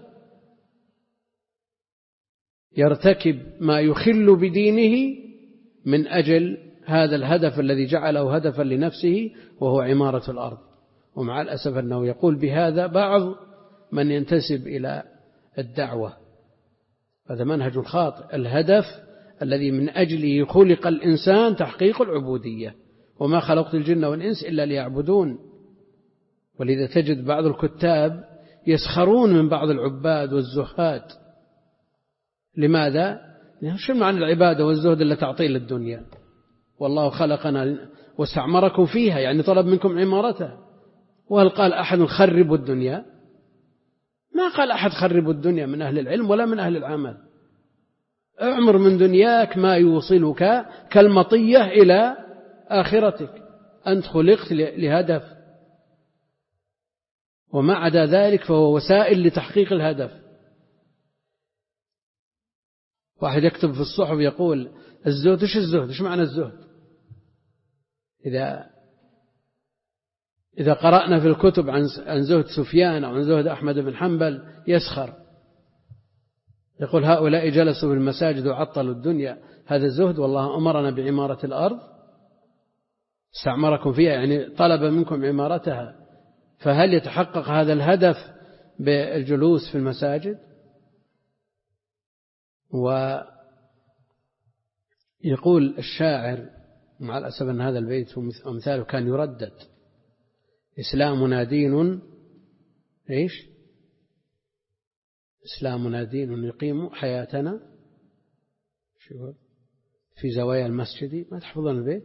يرتكب ما يخل بدينه من أجل هذا الهدف الذي جعله هدفا لنفسه وهو عمارة الأرض. ومع الأسف أنه يقول بهذا بعض من ينتسب إلى الدعوة. هذا منهج خاطئ. الهدف الذي من أجله خلق الإنسان تحقيق العبودية، وما خلقت الجن والإنس إلا ليعبدون. ولذا تجد بعض الكتاب يسخرون من بعض العباد والزهاد. لماذا؟ يعني شو معنى العبادة والزهد إلا تعطيل الدنيا؟ والله خلقنا واستعمركم فيها، يعني طلب منكم عمارتها. وهل قال أحد خربوا الدنيا؟ ما قال أحد خربوا الدنيا من أهل العلم ولا من أهل العمل. اعمر من دنياك ما يوصلك كالمطية إلى آخرتك. أنت خلقت لهدف، وما عدا ذلك فهو وسائل لتحقيق الهدف. واحد يكتب في الصحف يقول الزهد. إيش الزهد؟ إيش معنى الزهد؟ إذا إذا قرأنا في الكتب عن زهد سفيان أو عن زهد أحمد بن حنبل يسخر، يقول هؤلاء جلسوا في المساجد وعطلوا الدنيا، هذا الزهد؟ والله أمرنا بعمارة الأرض، استعمركم فيها، يعني طلب منكم عمارتها. فهل يتحقق هذا الهدف بالجلوس في المساجد؟ ويقول الشاعر، مع الأسف أن هذا البيت ومثاله كان يردد: إسلامنا دين إيش؟ إسلامنا دين يقيم حياتنا في زوايا المسجد. ما تحفظون البيت؟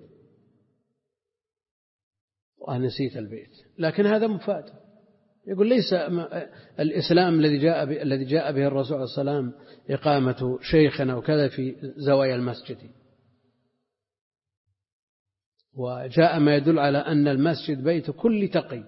وأنا نسيت البيت، لكن هذا مفاد. يقول ليس الإسلام الذي جاء الذي جاء به الرسول صلى الله عليه وسلم إقامة شيخنا وكذا في زوايا المسجد، وجاء ما يدل على أن المسجد بيت كل تقي.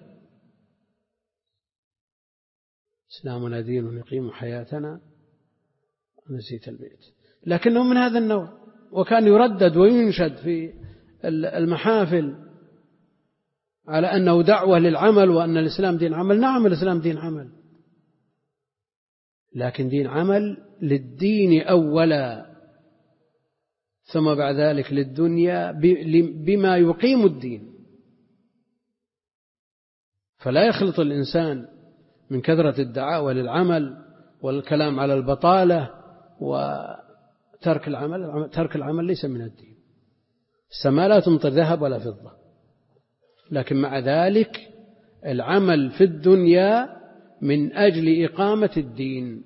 إسلامنا دين يقيم حياتنا. نسيت البيت، لكنه من هذا النوع، وكان يردد وينشد في المحافل على أنه دعوة للعمل وأن الإسلام دين عمل. نعم الإسلام دين عمل، لكن دين عمل للدين أولا، ثم بعد ذلك للدنيا بما يقيم الدين. فلا يخلط الإنسان من كثرة الدعاوى للعمل والكلام على البطالة وترك العمل. ترك العمل ليس من الدين. السماء لا تمطر ذهب ولا فضة، لكن مع ذلك العمل في الدنيا من أجل إقامة الدين.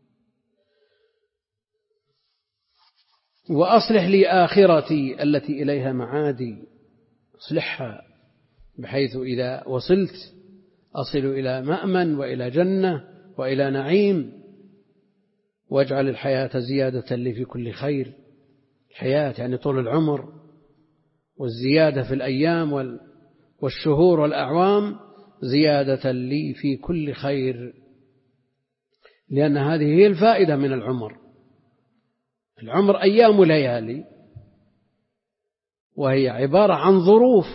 وأصلح لي آخرتي التي إليها معادي. أصلحها بحيث إذا وصلت أصل إلى مأمن وإلى جنة وإلى نعيم. واجعل الحياة زيادة لي في كل خير. الحياة يعني طول العمر، والزيادة في الأيام والشهور والأعوام زيادة لي في كل خير، لأن هذه هي الفائدة من العمر. العمر أيام ليالي، وهي عبارة عن ظروف،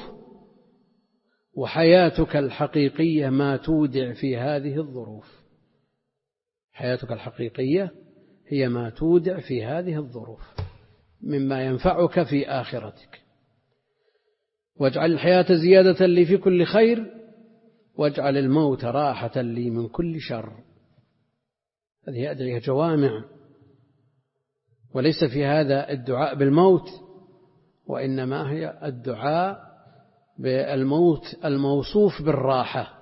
وحياتك الحقيقية ما تودع في هذه الظروف. حياتك الحقيقية هي ما تودع في هذه الظروف مما ينفعك في آخرتك. واجعل الحياة زيادة لي في كل خير، واجعل الموت راحة لي من كل شر. هذه أدعية جوامع، وليس في هذا الدعاء بالموت، وإنما هي الدعاء بالموت الموصوف بالراحة.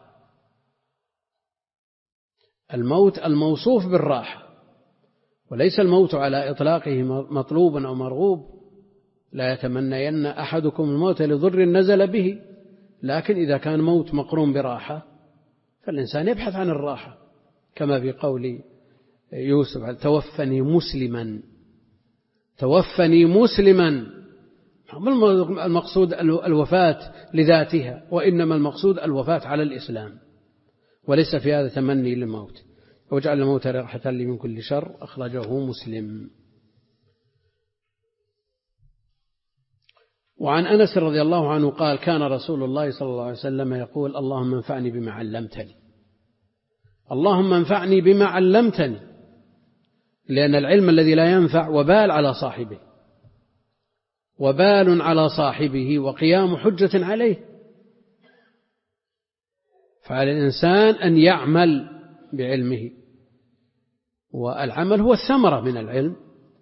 الموت الموصوف بالراحة، وليس الموت على إطلاقه مطلوب أو مرغوب. لا يتمنين أحدكم الموت لضر نزل به، لكن إذا كان موت مقرون براحة فالإنسان يبحث عن الراحة، كما في قول يوسف: توفني مسلما. توفني مسلما. المقصود الوفاة لذاتها، وإنما المقصود الوفاة على الإسلام، وليس في هذا تمني للموت. واجعل الموت راحة لي من كل شر. أخرجه مسلم. وعن أنس رضي الله عنه قال: كان رسول الله صلى الله عليه وسلم يقول: اللهم انفعني بما علمتني. اللهم انفعني بما علمتني، لأن العلم الذي لا ينفع وبال على صاحبه. وبال على صاحبه وقيام حجة عليه. فعلى الإنسان أن يعمل بعلمه، والعمل هو الثمرة من العلم،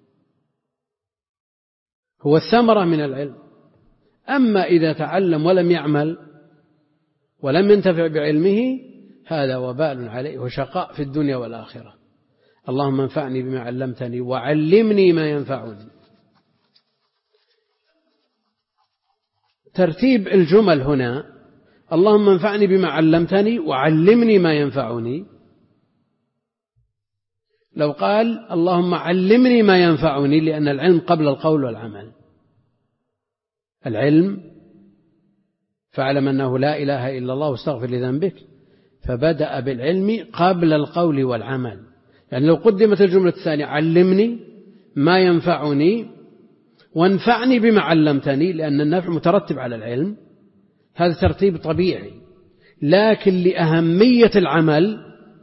هو الثمرة من العلم. أما إذا تعلم ولم يعمل ولم ينتفع بعلمه هذا وبال عليه وشقاء في الدنيا والآخرة. اللهم انفعني بما علمتني وعلمني ما ينفعني. ترتيب الجمل هنا: اللهم انفعني بما علمتني وعلمني ما ينفعني. لو قال اللهم علمني ما ينفعني، لأن العلم قبل القول والعمل. العلم فاعلم أنه لا إله إلا الله واستغفر لذنبك، فبدأ بالعلم قبل القول والعمل. يعني لو قدمت الجملة الثانية علمني ما ينفعني وانفعني بما علمتني، لأن النفع مترتب على العلم، هذا ترتيب طبيعي. لكن لأهمية العمل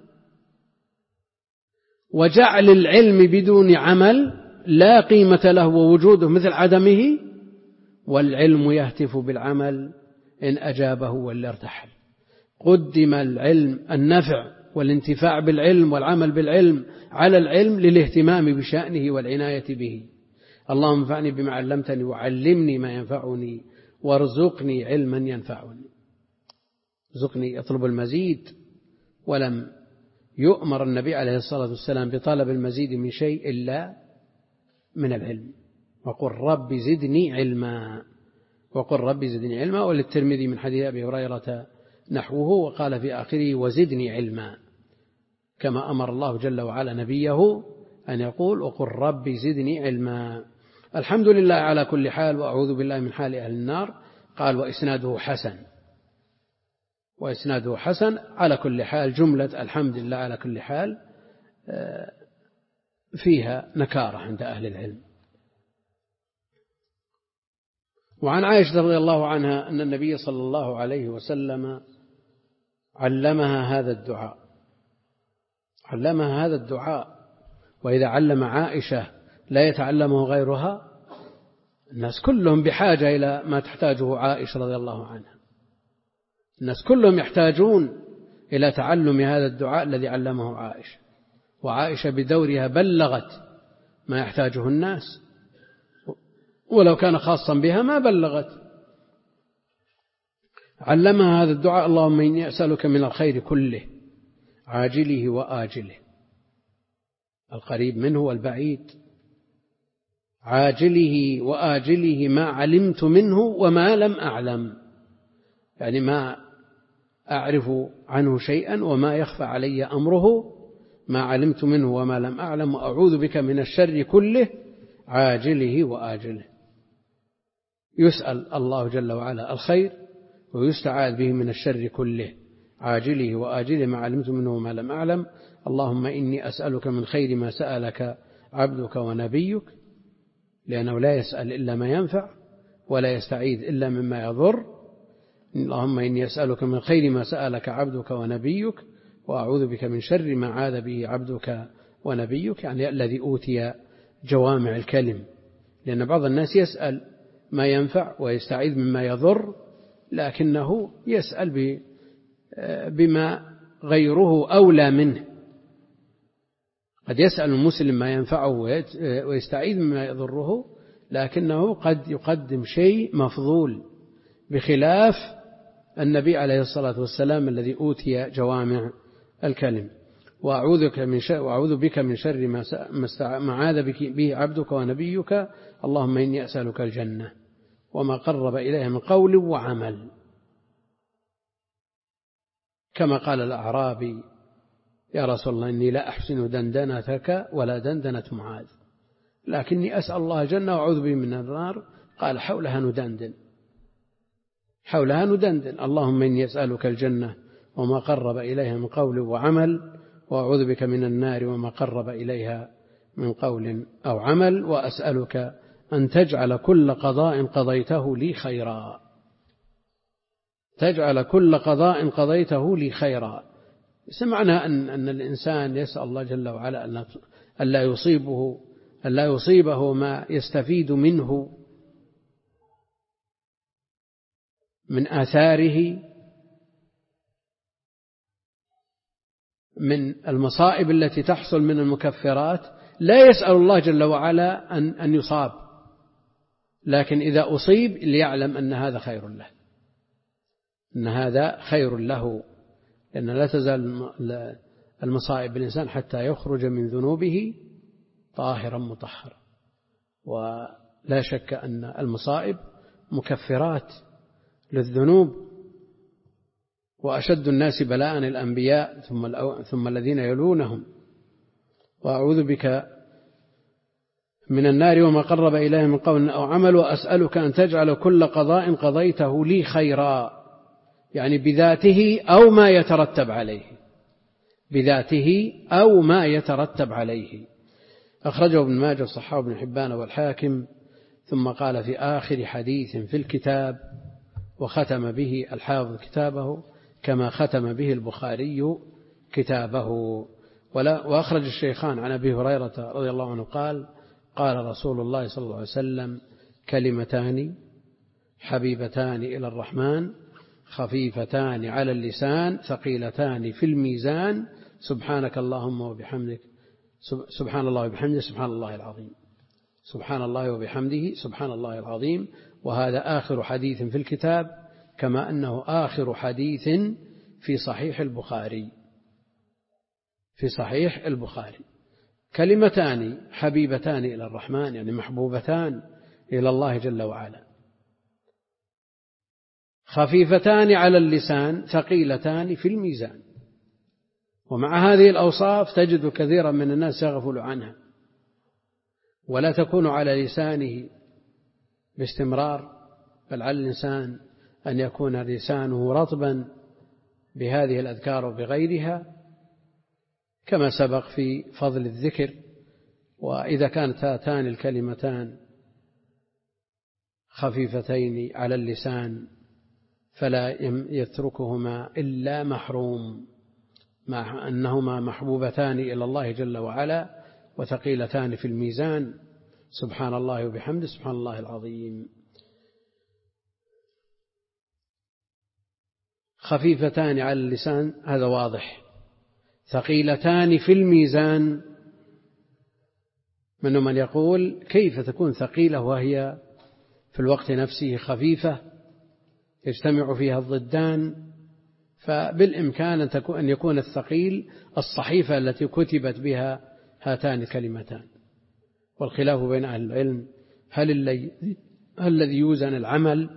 وجعل العلم بدون عمل لا قيمة له ووجوده مثل عدمه، والعلم يهتف بالعمل إن أجابه ولا ارتحل. قدم العلم النفع والانتفاع بالعلم والعمل بالعلم على العلم للاهتمام بشأنه والعناية به. اللهم انفعني بما علمتني وعلمني ما ينفعني وارزقني علما ينفعني. ارزقني يطلب المزيد، ولم يؤمر النبي عليه الصلاة والسلام بطلب المزيد من شيء إلا من العلم. وقل رب زدني علما، وقل رب زدني علما. وللترمذي من حديث أبي هريرة نحوه، وقال في آخره وزدني علما، كما أمر الله جل وعلا نبيه أن يقول وقل رب زدني علما. الحمد لله على كل حال، وأعوذ بالله من حال أهل النار. قال وإسناده حسن، وإسناده حسن على كل حال. جملة الحمد لله على كل حال فيها نكارة عند أهل العلم. وعن عائشة رضي الله عنها أن النبي صلى الله عليه وسلم علمها هذا الدعاء، علمها هذا الدعاء. وإذا علم عائشة لا يتعلمه غيرها، الناس كلهم بحاجة إلى ما تحتاجه عائشة رضي الله عنها. الناس كلهم يحتاجون إلى تعلم هذا الدعاء الذي علمه عائشة، وعائشة بدورها بلغت ما يحتاجه الناس، ولو كان خاصا بها ما بلغت. علمها هذا الدعاء: اللهم إني أسألك من الخير كله عاجله وآجله، القريب منه والبعيد، عاجله وآجله ما علمت منه وما لم أعلم، يعني ما أعرف عنه شيئا وما يخفى علي أمره، ما علمت منه وما لم أعلم، وأعوذ بك من الشر كله عاجله وآجله. يسأل الله جل وعلا الخير ويستعاذ به من الشر كله عاجله وآجله ما علمت منه وما لم أعلم. اللهم إني أسألك من خير ما سألك عبدك ونبيك، لأنه لا يسأل إلا ما ينفع ولا يستعيذ إلا مما يضر. اللهم إني أسألك من خير ما سألك عبدك ونبيك، وأعوذ بك من شر ما عاذ به عبدك ونبيك، يعني الذي أوتي جوامع الكلم. لأن بعض الناس يسأل ما ينفع ويستعيذ مما يضر، لكنه يسأل بما غيره أولى منه. قد يسأل المسلم ما ينفعه ويستعيذ مما يضره، لكنه قد يقدم شيء مفضول، بخلاف النبي عليه الصلاة والسلام الذي أوتي جوامع الكلم. وأعوذ بك من شر ما عاذ به عبدك ونبيك، اللهم إني أسألك الجنة وما قرب إليها من قول وعمل، كما قال الأعرابي: يا رسول الله إني لا أحسن دندنتك ولا دندنة معاذ، لكني أسأل الله الجنة وأعوذ به من النار. قال حولها ندندن، حولها ندندن. اللهم إني أسألك الجنة وما قرب إليها من قول وعمل، وأعوذ بك من النار وما قرب إليها من قول أو عمل، وأسألك أن تجعل كل قضاء قضيته لي خيرا، تجعل كل قضاء قضيته لي خيرا. سمعنا أن, أن الإنسان يسأل الله جل وعلا أن لا يصيبه, أن لا يصيبه ما يستفيد منه من آثاره من المصائب التي تحصل من المكفرات لا يسأل الله جل وعلا أن, أن يصاب، لكن إذا أصيب ليعلم أن هذا خير له، أن هذا خير له، لأن لا تزال المصائب بالإنسان حتى يخرج من ذنوبه طاهرا مطهرا. ولا شك أن المصائب مكفرات للذنوب، وأشد الناس بلاء الأنبياء ثم, ثم الذين يلونهم. وأعوذ بك من النار وما قرب إليه من قول أو عمل، وأسألك أن تجعل كل قضاء قضيته لي خيرا، يعني بذاته أو ما يترتب عليه، بذاته أو ما يترتب عليه. أخرجه ابن ماجه وصححه ابن حبان والحاكم. ثم قال في آخر حديث في الكتاب، وختم به الحافظ كتابه كما ختم به البخاري كتابه. وأخرج الشيخان عن أبي هريرة رضي الله عنه قال قال رسول الله صلى الله عليه وسلم: كلمتان حبيبتان إلى الرحمن خفيفتان على اللسان ثقيلتان في الميزان سبحانك اللهم وبحمدك سبحان الله وبحمده سبحان الله العظيم، سبحان الله وبحمده سبحان الله العظيم. وهذا آخر حديث في الكتاب، كما أنه آخر حديث في صحيح البخاري في صحيح البخاري. كلمتان حبيبتان إلى الرحمن، يعني محبوبتان إلى الله جل وعلا، خفيفتان على اللسان ثقيلتان في الميزان. ومع هذه الأوصاف تجد كثيرا من الناس يغفل عنها، ولا تكون على لسانه باستمرار، بل على الإنسان أن يكون لسانه رطبا بهذه الأذكار وبغيرها، كما سبق في فضل الذكر. وإذا كانت هاتان الكلمتان خفيفتين على اللسان فلا يتركهما إلا محروم، مع أنهما محبوبتان إلى الله جل وعلا وثقيلتان في الميزان، سبحان الله وبحمده سبحان الله العظيم. خفيفتان على اللسان هذا واضح، ثقيلتان في الميزان. من من يقول كيف تكون ثقيلة وهي في الوقت نفسه خفيفة يجتمع فيها الضدان؟ فبالإمكان أن تكون أن يكون الثقيل الصحيفة التي كتبت بها هاتان الكلمتان. والخلاف بين أهل العلم هل الذي يوزن العمل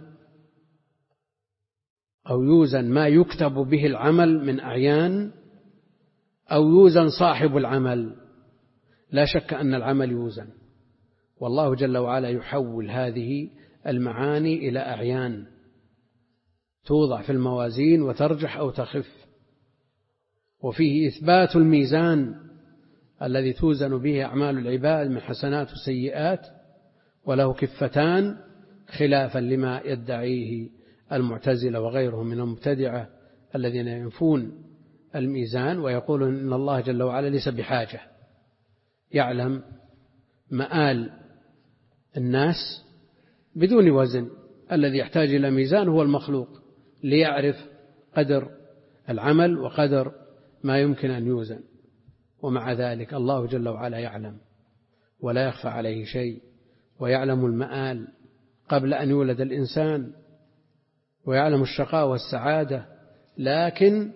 أو يوزن ما يكتب به العمل من أعيان، أو يوزن صاحب العمل؟ لا شك أن العمل يوزن، والله جل وعلا يحول هذه المعاني إلى أعيان توضع في الموازين وترجح أو تخف. وفيه إثبات الميزان الذي توزن به أعمال العباد من حسنات وسيئات، وله كفتان، خلافا لما يدعيه المعتزلة وغيرهم من المبتدعة الذين ينفون الميزان ويقولون إن الله جل وعلا ليس بحاجة، يعلم مآل الناس بدون وزن. الذي يحتاج إلى ميزان هو المخلوق ليعرف قدر العمل وقدر ما يمكن أن يوزن. ومع ذلك الله جل وعلا يعلم ولا يخفى عليه شيء، ويعلم المآل قبل أن يولد الإنسان، ويعلم الشقاء والسعادة، لكن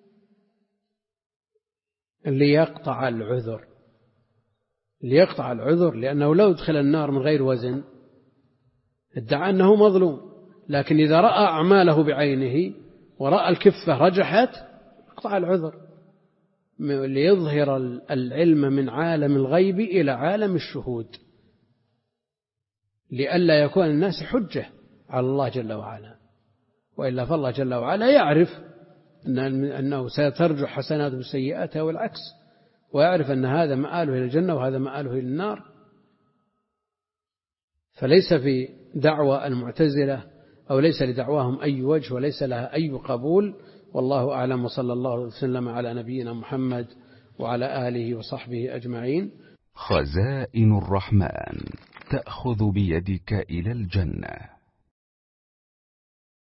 ليقطع العذر ليقطع العذر لأنه لو دخل النار من غير وزن ادعى أنه مظلوم، لكن إذا رأى أعماله بعينه ورأى الكفة رجحت اقطع العذر، ليظهر العلم من عالم الغيب إلى عالم الشهود، لئلا يكون الناس حجة على الله جل وعلا. وإلا فالله جل وعلا يعرف أنه سترجح حسناته بسيئاتها والعكس، ويعرف أن هذا مآله إلى الجنة وهذا مآله إلى النار. فليس في دعوى المعتزلة أو ليس لدعواهم أي وجه وليس لها أي قبول. والله أعلم، وصلى الله وسلم على نبينا محمد وعلى آله وصحبه أجمعين. خزائن الرحمن تأخذ بيدك إلى الجنة.